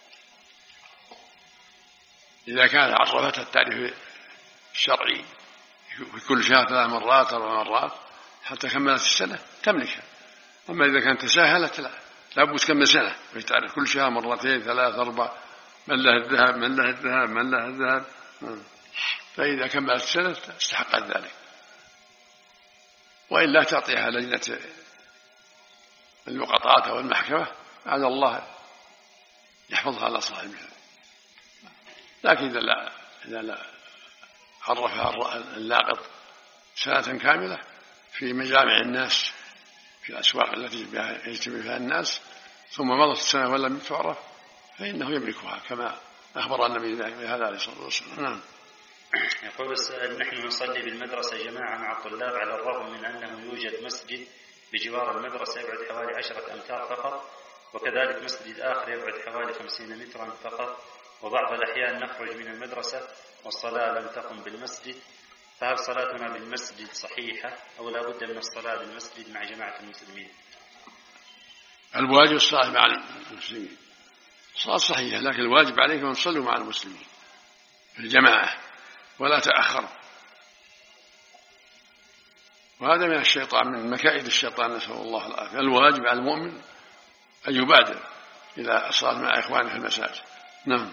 إذا كان عرفتها التعريف الشرعي في كل شهر 3 مرات 4 مرات حتى كملت السنة تملكها. أما إذا كانت تساهلت لا بد تكمل سنة، تعرف كل شهر 2 3 4 من له الذهب من له الذهب من له الذهب. فإذا كملت السنة استحقت ذلك، وإلا تعطيها لجنة اللقطات أو المحكمة على الله يحفظها على صاحبها. لكن إذا لا عرفها اللاقط سنة كاملة في مجامع الناس في الأسواق التي يجتمع فيها الناس ثم مضت السنة ولم تعرف فإنه يملكها كما أخبر النبي بهذا عليه الصلاة والسلام. نعم. يقول السائل: نحن نصلي بالمدرسة جماعة مع الطلاب على الرغم من أنه يوجد مسجد بجوار المدرسة يبعد حوالي 10 أمتار فقط، وكذلك مسجد آخر يبعد حوالي 50 مترا فقط، وبعض الأحيان نخرج من المدرسة والصلاة لم تقم بالمسجد، فهل صلاتنا بالمسجد صحيحة أو لا بد من الصلاة بالمسجد مع جماعة المسلمين؟ الواجب الصلاة مع المسلمين، الصلاة صحيحة، لكن الواجب عليكم أن تصلوا مع المسلمين في الجماعة ولا تأخروا، وهذا من الشيطان، من مكائد الشيطان، نسأل الله العافية. الواجب على المؤمن أن يبادر إلى الصلاة مع إخوانه في المساجد. نعم.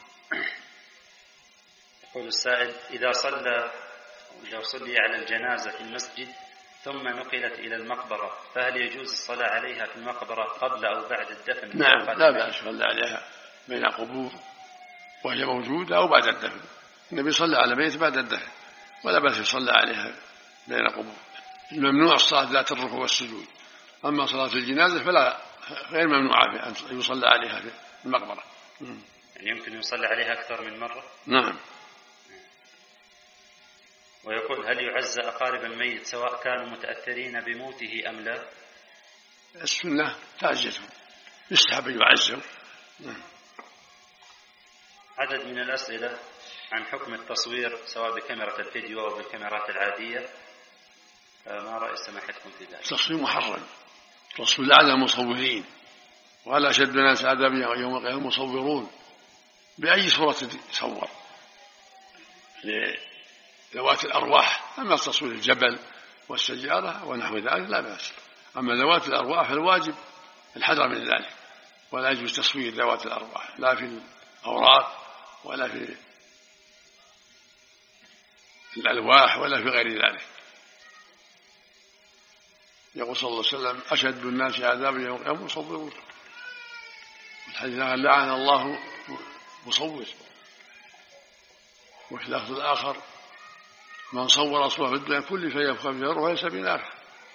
يقول السائل: إذا صلي على الجنازة في المسجد ثم نقلت إلى المقبرة، فهل يجوز الصلاة عليها في المقبرة قبل أو بعد الدفن؟ نعم، لا بأس صلى عليها بين القبور وهي موجودة أو بعد الدفن. النبي صلى على ميت بعد الدفن ولا بأس يصلى عليها بين القبور. الممنوع الصلاة ذات الركوع والسجود، أما صلاة الجنازة فلا، غير ممنوعة أن يصلى عليها في المقبرة. يعني يمكن يصلي عليها أكثر من مرة؟ نعم. ويقول: هل يعزى أقارب الميت سواء كانوا متأثرين بموته أم لا؟ السنة تعزيتهم، يستحب أن يعزوا. عدد من الأسئلة عن حكم التصوير سواء بكاميرا الفيديو أو بالكاميرات العادية، ما رأي سماحتكم في ذلك؟ التصوير محرم، الرسول لعن المصورين، وقال أشد الناس عذابا يوم القيامة المصورون، بأي صورة يصور لذوات الأرواح. أما تصوير الجبل والسجارة ونحو ذلك لا بأس، أما ذوات الأرواح فالواجب الحذر من ذلك، ولا يجوز تصوير ذوات الأرواح لا في الأوراق ولا في الألواح ولا في غير ذلك. يقول صلى الله عليه وسلم: أشد الناس عذابا يوم القيامة المصورون. الحديث قال: لعن الله مصور. وفي اللفظ الآخر: من صور صورة في الدنيا كل فيبقى في الأرض وليس بنافع.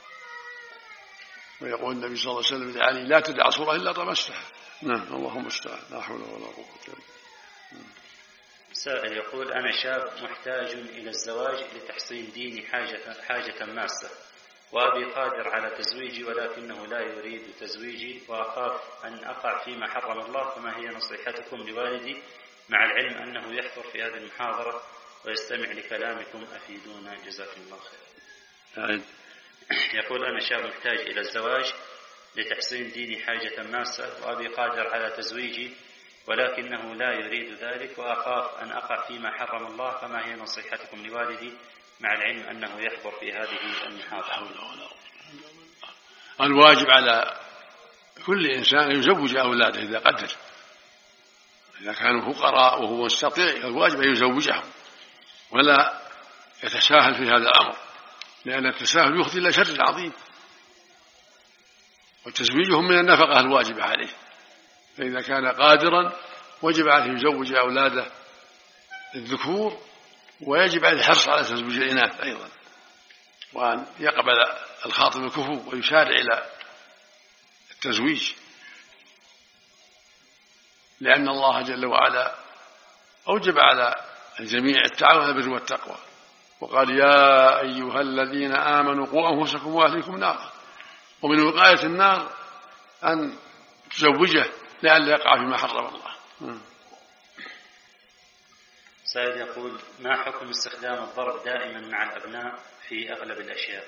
ويقول النبي صلى الله عليه وسلم لعلي: لا تدع صورة إلا طمستها. نعم، اللهم استعان، لا حول ولا قوة إلا بالله. سائل يقول: أنا شاب محتاج إلى الزواج لتحصيل ديني حاجة ماسة، وأبي قادر على تزويجي ولكنه لا يريد تزويجي، وأخاف أن أقع فيما حرم الله، فما هي نصيحتكم لوالدي مع العلم أنه يحضر في هذه المحاضرة ويستمع لكلامكم، أفيدونا جزاكم الله خير. يقول: أنا شاب محتاج إلى الزواج لتحصيل ديني حاجة ماسة، وأبي قادر على تزويجي ولكنه لا يريد ذلك، وأخاف أن أقع فيما حرم الله، فما هي نصيحتكم لوالدي مع العلم أنه يحضر في هذه المحاضرة؟ الواجب على كل إنسان أن يزوج أولاده إذا قدر، إذا كانوا فقراء وهو مستطيع الواجب أن يزوجهم ولا يتساهل في هذا الأمر، لأن التساهل يفضي إلى شر عظيم، وتزويجهم من النفقة الواجبة عليه. فإذا كان قادرا وجب عليه يزوج أولاده الذكور، ويجب عليه الحرص على تزويج الإناث أيضا، وأن يقبل الخاطب الكفو ويسارع إلى التزويج، لأن الله جل وعلا أوجب على الجميع التعاون على البر والتقوى، وقال: يا أيها الذين آمنوا قوا أنفسكم وأهليكم نارا. ومن وقاية النار أن تزوجه لئلا يقع فيما حرم الله. سائل يقول: ما حكم استخدام الضرب دائما مع الأبناء في أغلب الأشياء؟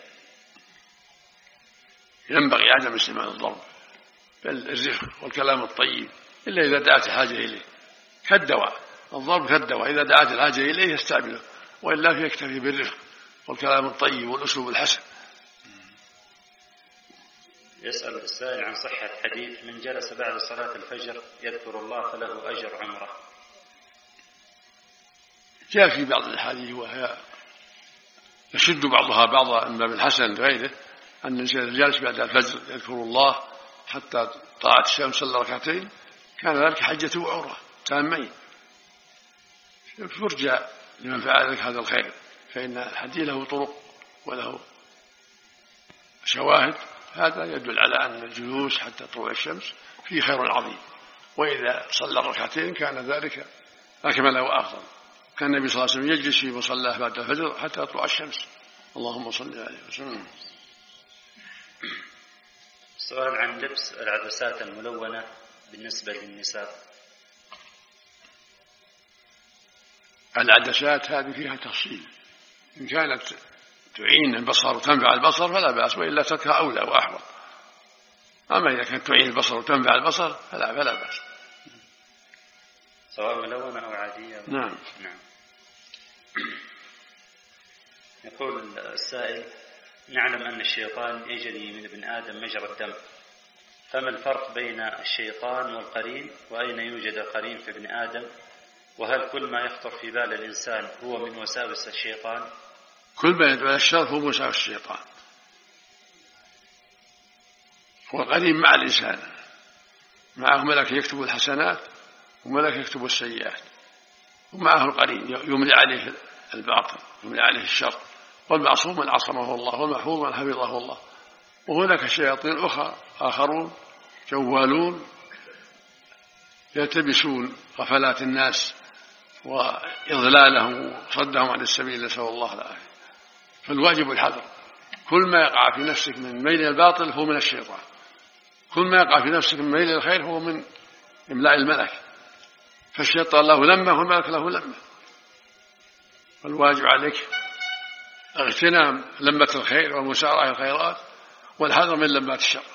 ينبغي عدم استعمال الضرب، بل الرفق والكلام الطيب، إلا إذا دعت الحاجة إليه، كالدواء، الضرب كالدواء، إذا دعت الحاجة إليه يستعمله، وإلا فيكتفي بالرفق والكلام الطيب والأسلوب الحسن. يسأل السائل عن صحة حديث: من جلس بعد صلاة الفجر يذكر الله فله أجر عمره. جاء في بعض الأحاديث وهي يشد بعضها بعضا من باب الحسن لغيره، أن الجالس بعد الفجر يذكر الله حتى طلعت الشمس صلى ركعتين كان ذلك حجة وعمرة تامين، فرجى لمن فعل ذلك هذا الخير، فإن الحديث له طرق وله شواهد، هذا يدل على أن الجلوس حتى طلوع الشمس فيه خير عظيم، وإذا صلى الركعتين كان ذلك أكمل وأفضل. كان النبي صلى الله عليه وسلم يجلس في مصلاه بعد الفجر حتى تطلع الشمس. اللهم صل عليه وسلم. سؤال عن لبس العدسات الملونة بالنسبة للنساء. العدسات هذه فيها تفصيل، إن كانت تعين البصر وتنفع البصر فلا بأس، وإلا تركها أولى وأحوط. أما إذا كانت تعين البصر وتنفع البصر فلا بأس، سواء ملونة أو عادية. نعم. يقول السائل: نعلم أن الشيطان يجري من ابن آدم مجرى الدم، فما الفرق بين الشيطان والقرين، وأين يوجد القرين في ابن آدم، وهل كل ما يخطر في بال الإنسان هو من وساوس الشيطان؟ كل ما يدعو إلى الشر هو وساوس الشيطان، والقرين مع الإنسان، معه ملك يكتب الحسنات وملك يكتب السيئات، ومعه القرين يملي عليه الباطل، يملي عليه الشر، والمعصوم من عصمه الله، والمحفوظ من حفظه الله. وهناك شياطين آخرون جوالون يلتبسون غفلات الناس وإضلالهم وصدهم عن السبيل، نسأل الله العافية. فالواجب الحذر، كل ما يقع في نفسك من ميل الباطل هو من الشيطان، كل ما يقع في نفسك من ميل الخير هو من إملاء الملك، فالشيطان له لمة والملك له لمة، والواجب عليك اغتنام لمة الخير والمسارعة الخيرات والحذر من لمات الشر.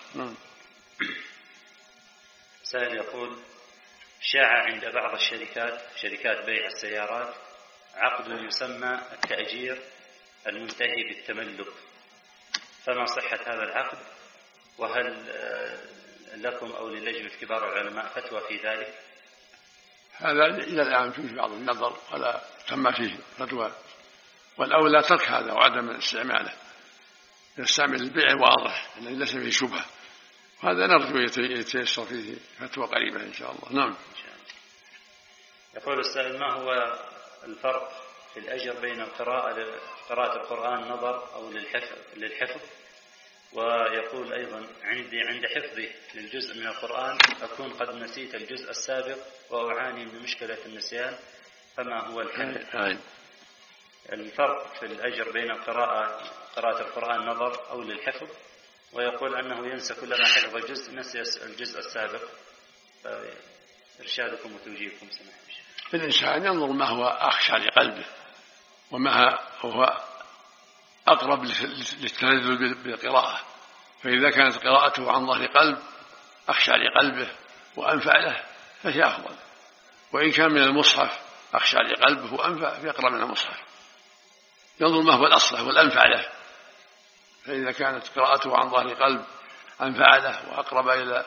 سائل يقول: شاع عند بعض الشركات، شركات بيع السيارات، عقد يسمى التأجير المنتهي بالتملك، فما صحة هذا العقد؟ وهل لكم أو للجنة كبار العلماء فتوى في ذلك؟ هذا إلى الآن فيه بعض النظر ولا تم فيه فتوى، والأولى ترك هذا وعدم استعماله، يستعمل البيع واضح الذي ليس فيه شبهة، وهذا نرجو يتيسر فيه فتوى قريبة إن شاء الله. نعم. يقول السائل: ما هو الفرق في الأجر بين قراءة القرآن نظر أو للحفظ؟ ويقول أيضا: عند حفظي للجزء من القرآن أكون قد نسيت الجزء السابق وأعاني من مشكلة النسيان، فما هو الحل؟ الفرق في الأجر بين قراءة القرآن نظر أو للحفظ، ويقول أنه ينسى كلما حفظ جزء نسي الجزء السابق، إرشادكم وتوجيهكم سماحة الشيخ. الإنسان ينظر ما هو أخشى لقلبه وما هو أقرب للتلذذ بالقراءة، فإذا كانت قراءته عن ظهر قلب أخشى لقلبه وأنفع له فهي أفضل، وإن كان من المصحف أخشى لقلبه وأنفع فيقرأ من المصحف، ينظر ما هو الأصلح والأنفع له، فإذا كانت قراءته عن ظهر قلب أنفع له وأقرب إلى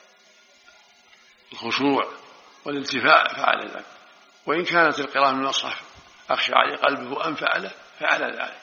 الخشوع والانتفاع فعل ذلك، وإن كانت القراءة من المصحف أخشى على قلبه وأنفع له فعل ذلك.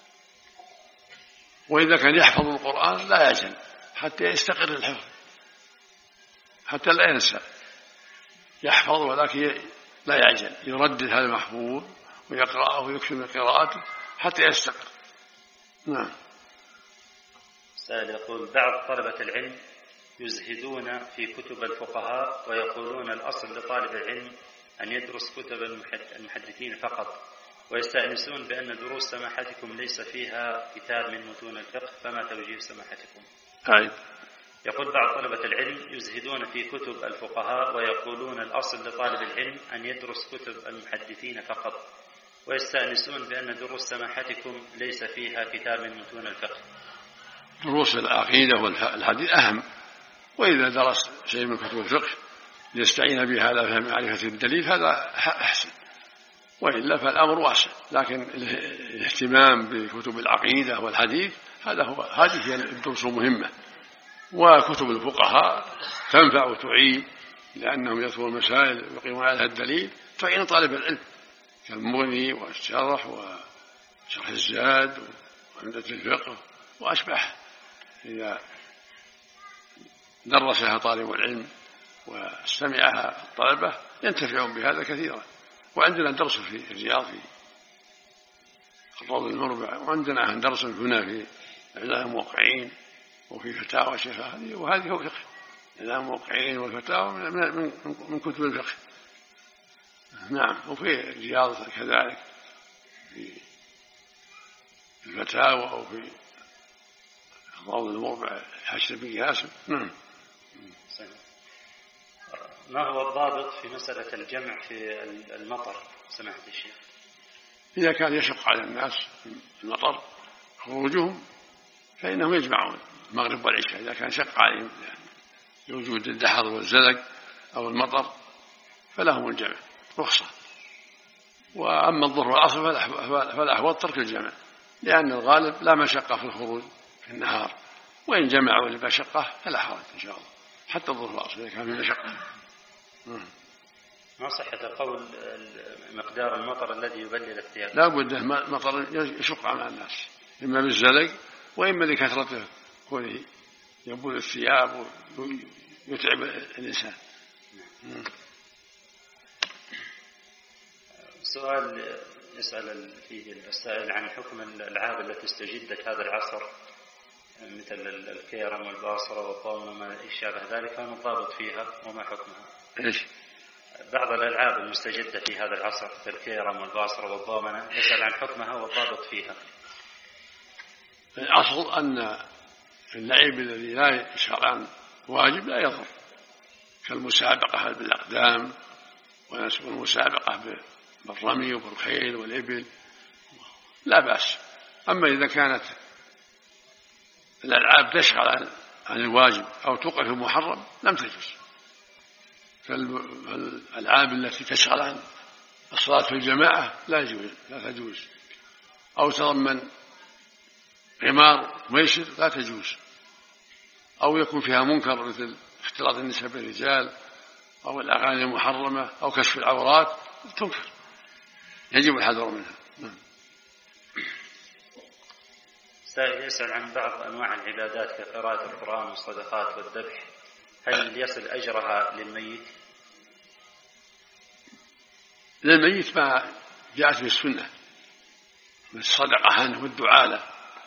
وإذا كان يحفظ القرآن لا يعجل حتى يستقر الحفظ، حتى لا ينسى، يحفظ ولكن لا يعجل، يردد هذا المحفوظ ويقرأه ويكثر من قراءته حتى يستقر. نعم. سائل يقول: بعض طلبة العلم يزهدون في كتب الفقهاء ويقولون الأصل لطالب العلم أن يدرس كتب المحدثين فقط، ويستأنسون بأن دروس سماحتكم ليس فيها كتاب من متون الفقه، فما توجيه سماحتكم؟ يقول بعض طلبة العلم يزهدون في كتب الفقهاء ويقولون الأصل لطالب العلم أن يدرس كتب المحدثين فقط، ويستأنسون بأن دروس سماحتكم ليس فيها كتاب من متون الفقه. دروس العقيدة والحديث أهم، وإذا درس شيء من كتب الفقه ليستعين بها على فهم معرفة الدليل هذا أحسن، وإلا فالأمر واسع. لكن الاهتمام بكتب العقيدة والحديث هذه هي الدروس المهمة. وكتب الفقهاء تنفع وتعين، لأنهم يذكرون المسائل ويقيمون عليها الدليل، تعين طالب العلم كالمغني والشرح وشرح الزاد وعمدة الفقه وأشبه. إذا درسها طالب العلم واستمعها الطلبة ينتفعون بهذا كثيرا. وعندنا درس في الرياض في الروض المربع، وعندنا درس هنا في إعلام الموقعين وفي فتاوى شيخ هذه، وهذه هو فقه إعلام الموقعين والفتاوى من كتب الفقه. نعم. وفي الرياض كذلك في الفتاوى وفي الروض المربع حسن بن ياسر. نعم. ما هو الضابط في مسألة الجمع في المطر سماحة الشيخ؟ إذا كان يشق على الناس المطر خروجهم فإنهم يجمعون المغرب والعشاء. إذا كان شق عليهم بوجود الدحض والزلق أو المطر فلهم الجمع رخصة. وأما الظهر والعصر فالأحوط ترك الجمع، لأن الغالب لا مشقة في الخروج في النهار، وإن جمعوا لمشقة فلا حرج إن شاء الله، حتى الظهر والعصر إذا كان في مشقة. ما صحة قول مقدار المطر الذي يبلل الثياب؟ لا بد المطر يشق على الناس، إما بالزلق وإما لكثرته كونه يبول الثياب ويتعب الإنسان. سؤال يسأل فيه السائل عن حكم الألعاب التي استجدت هذا العصر مثل الكيرم والباصرة والضومنة وما شابه ذلك، فما الضابط فيها وما حكمها؟ إيش؟ بعض الألعاب المستجدة في هذا العصر كالكيرم والباصرة والضومنة يسأل عن حكمها والضابط فيها. الأصل أن اللعب الذي لا شرعا واجب لا يضر، كالمسابقة بالأقدام والمسابقة بالرمي وبالخيل والإبل لا بأس. أما إذا كانت الألعاب تشغل عن الواجب أو توقف المحرم لم تجوز. فالألعاب التي تشغل عن الصلاة في الجماعة لا تجوز، أو تضمن قمار ميسر لا تجوز، أو يكون فيها منكر مثل اختلاط النساء بالرجال أو الأغاني المحرمة أو كشف العورات تنكر، يجب الحذر منها. يسأل عن بعض أنواع العبادات كقراءة القرآن والصدقات والذبح، هل يصل أجرها للميت؟ للميت ما جاءت في السنة من الصدقة عنه والدعاء له،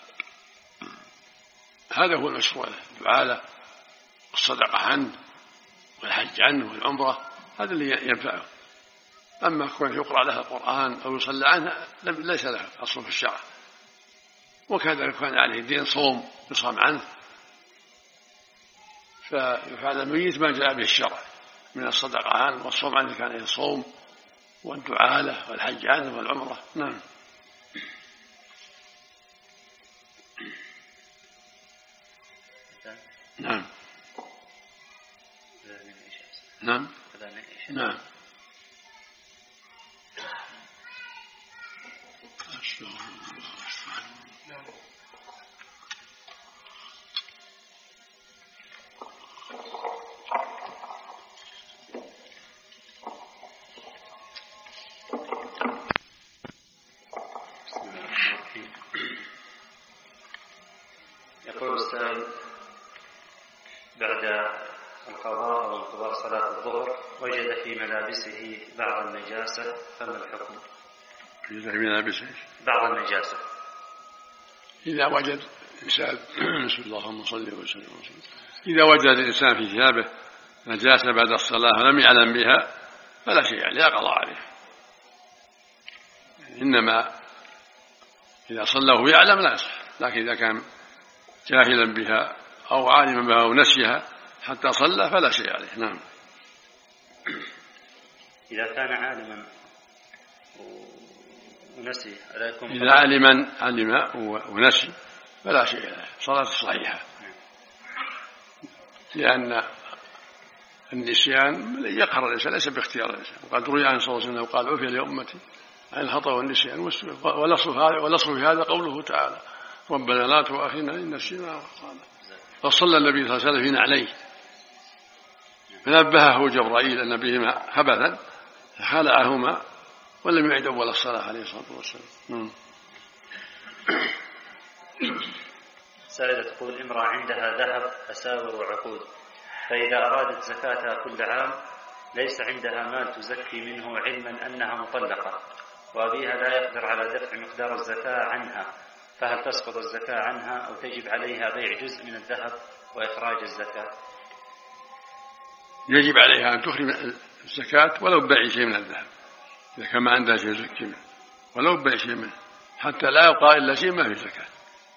هذا هو المشروع له، الدعاء له والصدقة عنه والحج عنه والعمرة، هذا اللي ينفعه. أما كون يقرأ له القرآن أو يصلى عنه ليس له أصل في الشرع. وكذا كان عليه دين صوم يصام عنه، فيفعل الميت ما جاء به الشرع من الصدقة عنه والصوم عنه، كان يصوم والدعاء له والحج عنه والعمرة. نعم. نعم. نعم. نعم. يقول السائل بعد القضاء أو انقضاء صلاة الظهر وجد في ملابسه بعض النجاسة، فما الحكم؟ في ملابسه بعض النجاسة إذا وجد الإنسان بسم الله اللهم صل وسلم، إذا وجد الإنسان في ثيابه نجاسة بعد الصلاة ولم يعلم بها فلا شيء عليه، لا قضاء عليه. إنما إذا صلى وهو يعلم لا يصح، لكن إذا كان جاهلا بها أو عالما بها أو نسيها حتى صلى فلا شيء عليه. نعم. إذا كان عالما ونسي إذا علم ونسي فلا شيء عليه، صلاة صحيحة، لأن النسيان يقهر الإنسان ليس باختيار الإنسان. وقد روي عن صلى الله عليه وسلم قال عفي لأمتي عن الخطأ والنسيان والأصل في هذا قوله تعالى ربنا لا تؤاخذنا إن نسينا وأخطأنا. فصلى النبي صلى الله عليه وسلم في نعليه فنبهه جبرائيل أن بهما خبثا فخلعهما ولم يعد أول الصلاة عليه الصلاة والسلام. سائلة تقول امرأة عندها ذهب أساور وعقود، فإذا أرادت زكاتها كل عام ليس عندها مال تزكي منه علما أنها مطلقة وأبيها لا يقدر على دفع مقدار الزكاة عنها، فهل تسقط الزكاة عنها أو تجب عليها بيع جزء من الذهب وإخراج الزكاة؟ يجب عليها أن تخرج الزكاة ولو ببيع شيء من الذهب إذا كان ما عندها شيء يزكي منه، ولو ببيع شيء منه حتى لا يبقى إلا شيء ما في زكاة.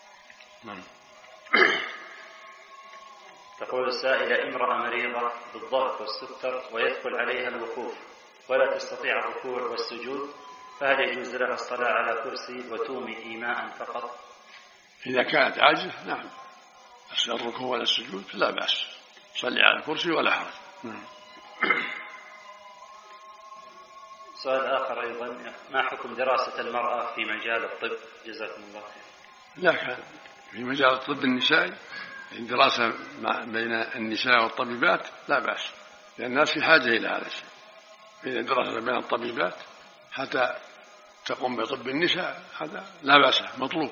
تقول السائلة امرأة مريضة بالضغط والسكر ويثقل عليها الوقوف ولا تستطيع الركوع والسجود، فهل يجوز لها الصلاة على كرسي وتومي إيماء فقط؟ إذا كانت عاجزة نعم، بس الركوع ولا السجود لا بأس، صلي على الكرسي ولا حرج. سؤال آخر أيضا، ما حكم دراسة المرأة في مجال الطب؟ جزاكم الله خير. لا، كان في مجال الطب النسائي الدراسة بين النساء والطبيبات لا بأس، لأن الناس في حاجة إلى هذا الشيء. إذا دراسة بين الطبيبات حتى تقوم بطب النساء هذا لا بأس، مطلوب.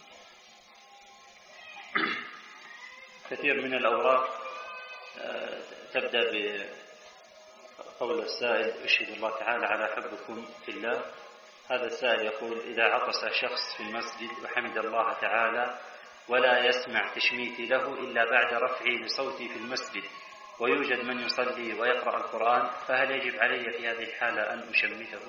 كثير من الأوراق تبدأ بقول السائل أشهد الله تعالى على حبكم في الله. هذا السائل يقول إذا عطس شخص في المسجد وحمد الله تعالى ولا يسمع تشميتي له إلا بعد رفعي لصوتي في المسجد ويوجد من يصلي ويقرأ القرآن، فهل يجب علي في هذه الحالة أن أشمته؟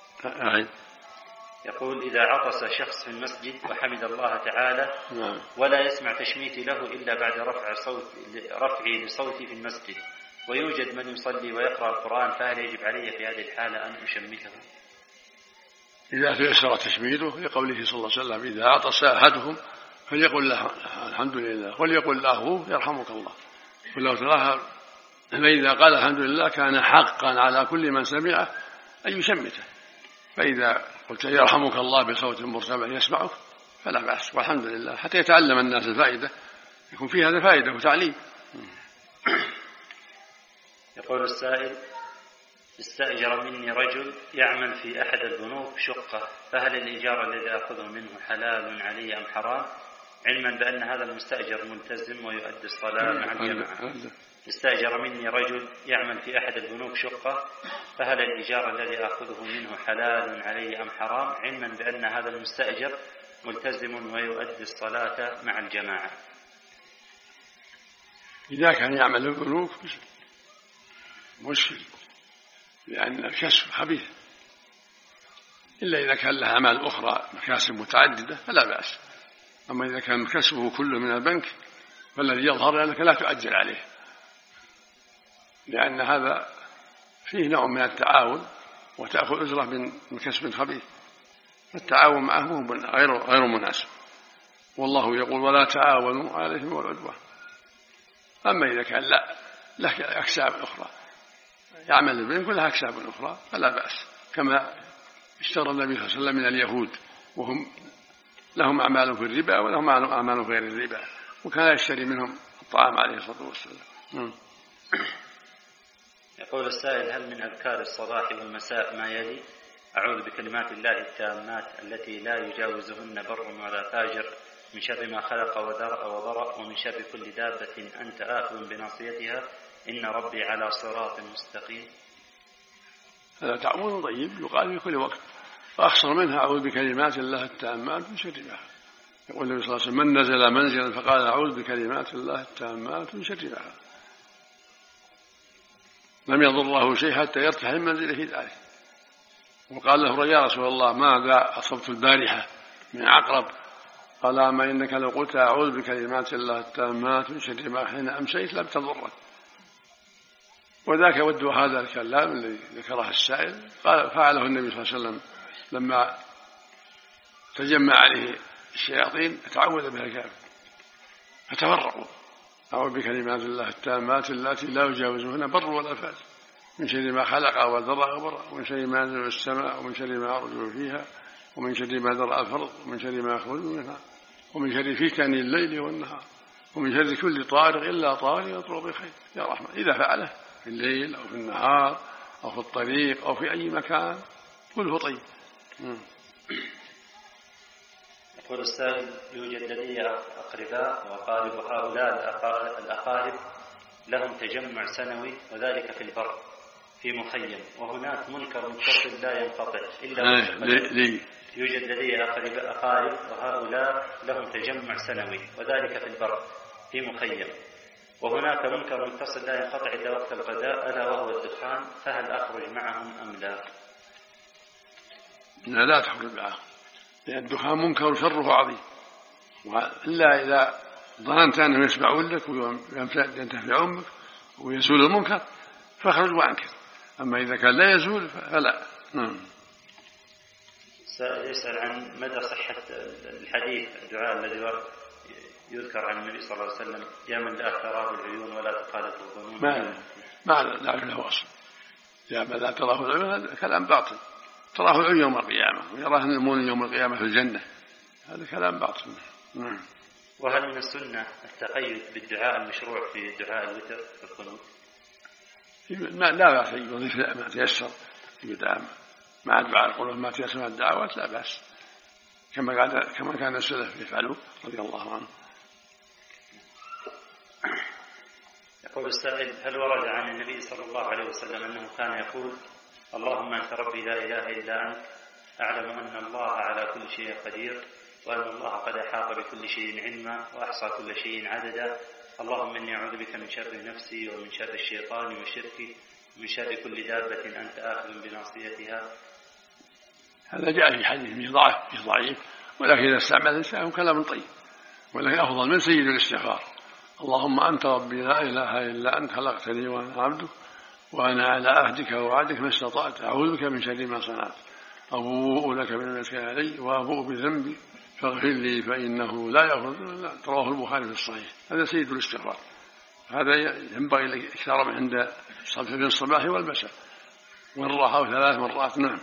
يقول إذا عطس شخص في المسجد وحمد الله تعالى ولا يسمع تشميتي له إلا بعد رفعي لصوتي في المسجد ويوجد من يصلي ويقرأ القرآن، فهل يجب علي في هذه الحالة أن أشمته؟ إذا تيسر تشميته لقوله صلى الله عليه وسلم إذا عطس أحدهم فليقل له الحمد لله وليقل له يرحمك الله، ولو تراها فإذا قال الحمد لله كان حقا على كل من سمعه أن يشمته، فإذا قلت يرحمك الله بصوت مرتفع يسمعك فلا بأس، والحمد لله حتى يتعلم الناس الفائدة، يكون في هذا فائدة وتعليم. يقول السائل استأجر مني رجل يعمل في أحد البنوك شقة، فهل الإيجار الذي أخذه منه حلال علي أم حرام، علما بأن هذا المستأجر ملتزم ويؤدي الصلاة مع الجماعة؟ استأجر مني رجل يعمل في أحد البنوك شقة، فهل الإيجار الذي أخذه منه حلال علي أم حرام، علما بأن هذا المستأجر ملتزم ويؤدي الصلاة مع الجماعة؟ إذا كان يعمل البنوك مشكل، لأن الكسب خبيث، إلا إذا كان له أعمال أخرى مكاسب متعددة فلا بأس. أما إذا كان كسبه كله من البنك فالذي يظهر أنك لا تؤجل عليه، لأن هذا فيه نوع من التعاون وتأخذ أجرة من كسب خبيث، فالتعاون معه غير مناسب، والله يقول ولا تعاونوا على الإثم والعدوان. أما إذا كان له أكساب أخرى يعمل البنك ولها أكساب أخرى فلا بأس، كما اشترى النبي صلى الله عليه وسلم من اليهود وهم لهم أعمال في الربا ولهم أعمال في غير الربا، وكان يشتري منهم الطعام عليه الصلاة والسلام. يقول السائل هل من أذكار الصباح والمساء ما يلي: أعوذ بكلمات الله التامات التي لا يجاوزهن بر ولا فاجر من شر ما خلق وذرأ وبرأ ومن شر كل دابة أنت آخذ بناصيتها إن ربي على صراط مستقيم؟ هذا تعوذ طيب يقال في كل وقت، وأخصر منها أعوذ بكلمات الله التامات من شر ما خلق. يقول النبي صلى الله عليه وسلم من نزل منزلا فقال أعوذ بكلمات الله التامات من شر ما خلق لم يضره شيء حتى يرتحل من منزله في ذلك. وقال له يا رسول الله ماذا أصبت البارحة من عقرب قال أما إنك لو قلت أعوذ بكلمات الله التامات من شر ما حين أمسيت لم تضرك. وذاك ود هذا الكلام الذي ذكره السائل قال فعله النبي صلى الله عليه وسلم لما تجمع عليه الشياطين فتعوذ بها الكافر فتفرقوا. أعوذ بكلمات الله التامات التي لا يجاوزهن بر ولا فاجر من شر ما خلق وذرى وبرأ ومن شر ما ينزل السماء ومن شر ما يعرج فيها ومن شر ما ذرأ الفرد ومن شر ما يخرج منها ومن شر فتن الليل والنهار ومن شر كل طارق إلا طارق يطرق بخير يا رحمة. إذا فعله في الليل أو في النهار أو في الطريق أو في أي مكان كله طيب. يقول السائل يوجد لدي أقرباء وأقارب، وهؤلاء الأقارب لهم تجمع سنوي وذلك في البر في مخيم، وهناك منكر متصل لا ينقطع إلا يوجد لدي أقارب وهؤلاء لهم تجمع سنوي وذلك في البر في مخيم، وهناك منكر متصل لا ينقطع إلا وقت الغداء ألا وهو الدخان، فهل أخرج معهم أم لا؟ لا تخرج معهم، لأن الدخان منكر شره عظيم، إلا إذا ظننت أنهم يسمعون لك وينتفعون بك ويزول المنكر فاخرج وانكر، أما إذا كان لا يزول فلا. يسأل عن مدى صحة الحديث الدعاء الذي يذكر عن النبي صلى الله عليه وسلم يا من لا تراه العيون ولا تخالط الظنون. ما له أصل. يا من لا تراه العيون هذا كلام باطل، تراه العيون يوم القيامة ويراه المؤمن يوم القيامة في الجنة، هذا كلام باطل. وهل من السنة التقيد بالدعاء المشروع في دعاء الوتر في القنوت؟ لا بأس يضيف ما تيسر بدعاء مع دعاء القنوت، ما تيسر من الدعوات لا بأس، كما كان السلف يفعلون رضي الله عنه. يقول السائل هل ورد عن النبي صلى الله عليه وسلم أنه كان يقول اللهم أنت ربي لا إله إلا أنت أعلم أن الله على كل شيء قدير وأن الله قد أحاط بكل شيء علما وأحصى كل شيء عددا، اللهم إني أعوذ بك من شر نفسي ومن شر الشيطان وشركي ومن شر كل دابة أنت آخذ بناصيتها؟ هذا جاء في حديث فيه ضعيف، ولكن إذا استعمل الإنسان كلام طيب، ولكن أفضل من سيد الاستغفار اللهم أنت ربي لا إله إلا أنت خلقتني وأنا عبدك وأنا على عهدك ووعدك ما استطعت أعوذ بك من شر ما صنعت أبوء لك بنعمتك علي وأبوء بذنبي فاغفر لي فإنه لا يغفر الذنوب. رواه البخاري في الصحيح. هذا سيد الاستغفار، هذا ينبغي الإكثار من عند في الصباح والمساء مرة أو 3 مرات. نعم.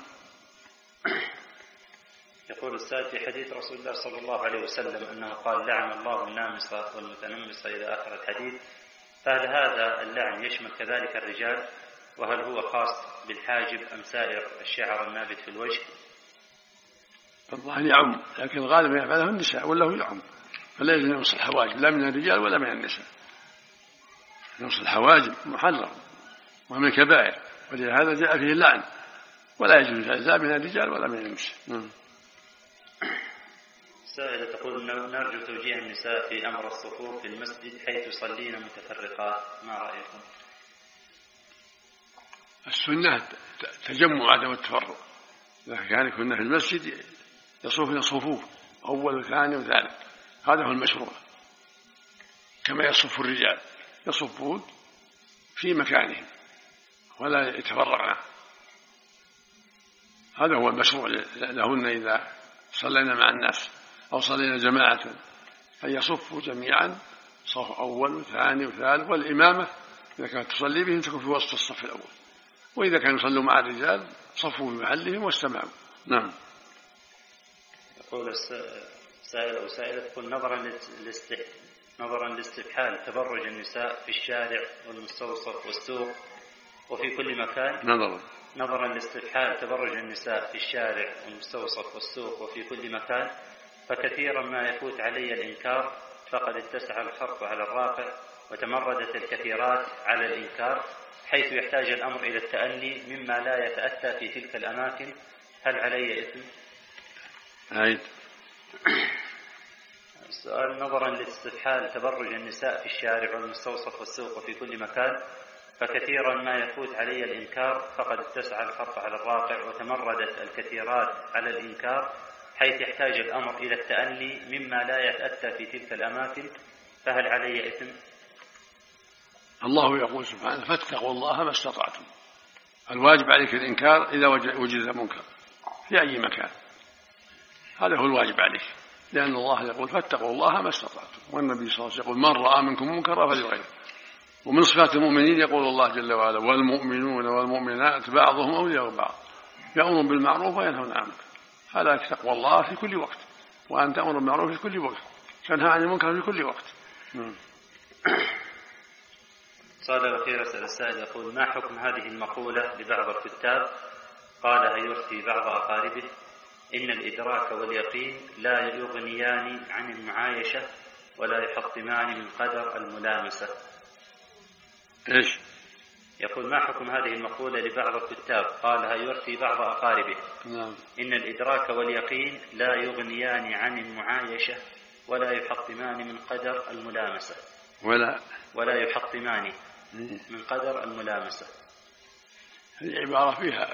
يقول السائل في حديث رسول الله صلى الله عليه وسلم أنه قال لعن الله النامصة والمتنمصة إلى آخر الحديث، فهل هذا اللعن يشمل كذلك الرجال؟ وهل هو خاص بالحاجب أم سائر الشعر النابت في الوجه؟ الظاهر يعم، لكن الغالب يفعله النساء ولا هو يعم، فلا يجوز نقص الحواجب لا من الرجال ولا من النساء. نقص الحواجب محرم ومن الكبائر، ولهذا جاء فيه اللعن، ولا يجوز لا من الرجال ولا من النساء. سائلة تقول نرجو توجيه النساء في أمر الصفوف في المسجد حيث يصلين متفرقات، ما رأيكم؟ السنة تجمع عدم التفرق، إذا كان كنا في المسجد يصفون صفوف أول وثاني وثالث، هذا هو المشروع، كما يصف الرجال يصفون في مكانهم ولا يتفرقن، هذا هو المشروع لهن إذا صلينا مع الناس أو صلينا جماعة أن يصفوا جميعا صف أول وثاني وثالث، والإمامة إذا كانت تصلي بهم تكون في وسط الصف الأول، وإذا كانوا يصلوا مع الرجال صفوا بمحلهم واستمعوا. نعم. يقول السائل أو سائلة تقول نظرا لاستبحال تبرج النساء في الشارع والمستوصف والسوق وفي كل مكان، نظرا لاستبحال تبرج النساء في الشارع والمستوصف والسوق وفي كل مكان، فكثيرا ما يفوت علي الإنكار، فقد اتسع الخرق على الراقع وتمردت الكثيرات على الإنكار، حيث يحتاج الأمر إلى التأني مما لا يتأتى في تلك الأماكن، هل علي إثم؟ السؤال نظرا لاستبحال تبرج النساء في الشارع والمستوصف والسوق وفي كل مكان، فكثيرا ما يفوت علي الإنكار، فقد اتسع الخرق على الراقع وتمردت الكثيرات على الإنكار، حيث يحتاج الأمر إلى التأني مما لا يتأتى في تلك الأماكن، فهل علي إثم؟ الله يقول سبحانه: فاتقوا الله ما استطعتم. الواجب عليك الإنكار إذا وجد منكر في أي مكان، هذا هو الواجب عليك، لأن الله يقول: فاتقوا الله ما استطعتم. والنبي صلى الله عليه وسلم يقول: من رأى منكم منكرا فليغيره. ومن صفات المؤمنين يقول الله جل وعلا: والمؤمنون والمؤمنات بعضهم أولياء بعض يأمرون بالمعروف وينهون عن المنكر. هذا تقوى الله في كل وقت، وأن تأمر بالمعروف في كل وقت، تنهى عن المنكر في كل وقت. سؤال الأخير يسأل السائل يقول: ما حكم هذه المقولة لبعض الكتاب قالها يفتي بعض أقاربه: إن الإدراك واليقين لا يغنيان عن المعايشة ولا يحطمان من قدر الملامسة؟ إيش؟ يقول: ما حكم هذه المقولة لبعض الكتاب قالها يفتي بعض أقاربه: نعم. إن الإدراك واليقين لا يغنيان عن المعايشة ولا يحطمان من قدر الملامسة. ولا يحطمان من قدر الملامسة. هذه عبارة فيها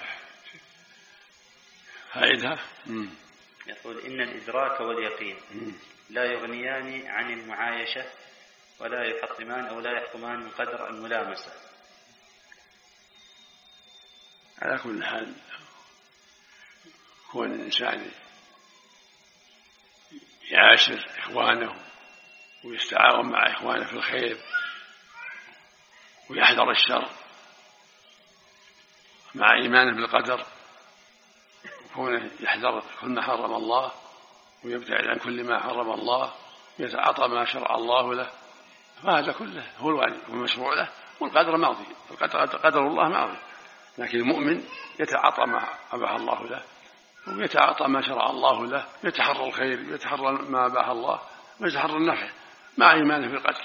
فائدة. يقول: إن الإدراك واليقين لا يغنيان عن المعايشة ولا يحطمان أو لا يحطمان من قدر الملامسة. على كل حال كون الإنسان يعاشر إخوانه ويستعاون مع إخوانه في الخير ويحذر الشر مع إيمانه بالقدر، وكونه يحذر كل ما حرم الله ويبتعد عن كل ما حرم الله ويتعاطى ما شرع الله له، فهذا كله هو الواجب والمشروع له، والقدر ماضي، قدر الله ماضي. لكن المؤمن يتعاطى ما أباح الله له ويتعاطى ما شرع الله له، يتحرى الخير، يتحرى ما أباح الله، ويتحرى النفع مع إيمانه بالقدر.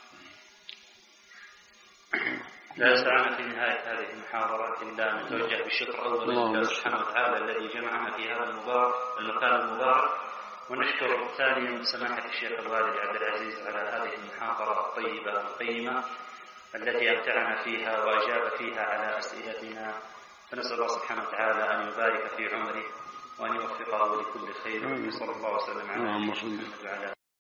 لا يسعنا في نهاية هذه المحاضرة إلا أن نتوجه بالشكر أولا لله سبحانه وتعالى الذي جمعنا في هذا المكان المبارك، ونشكر ثانيا سماحة الشيخ الوالد عبد العزيز على هذه المحاضرة الطيبة القيمة التي أمتعنا فيها وأجاب فيها على أسئلتنا، فنسأل الله سبحانه وتعالى أن يبارك في عمره وأن يوفقه لكل خير، وصلى الله وسلم على محمد وعلى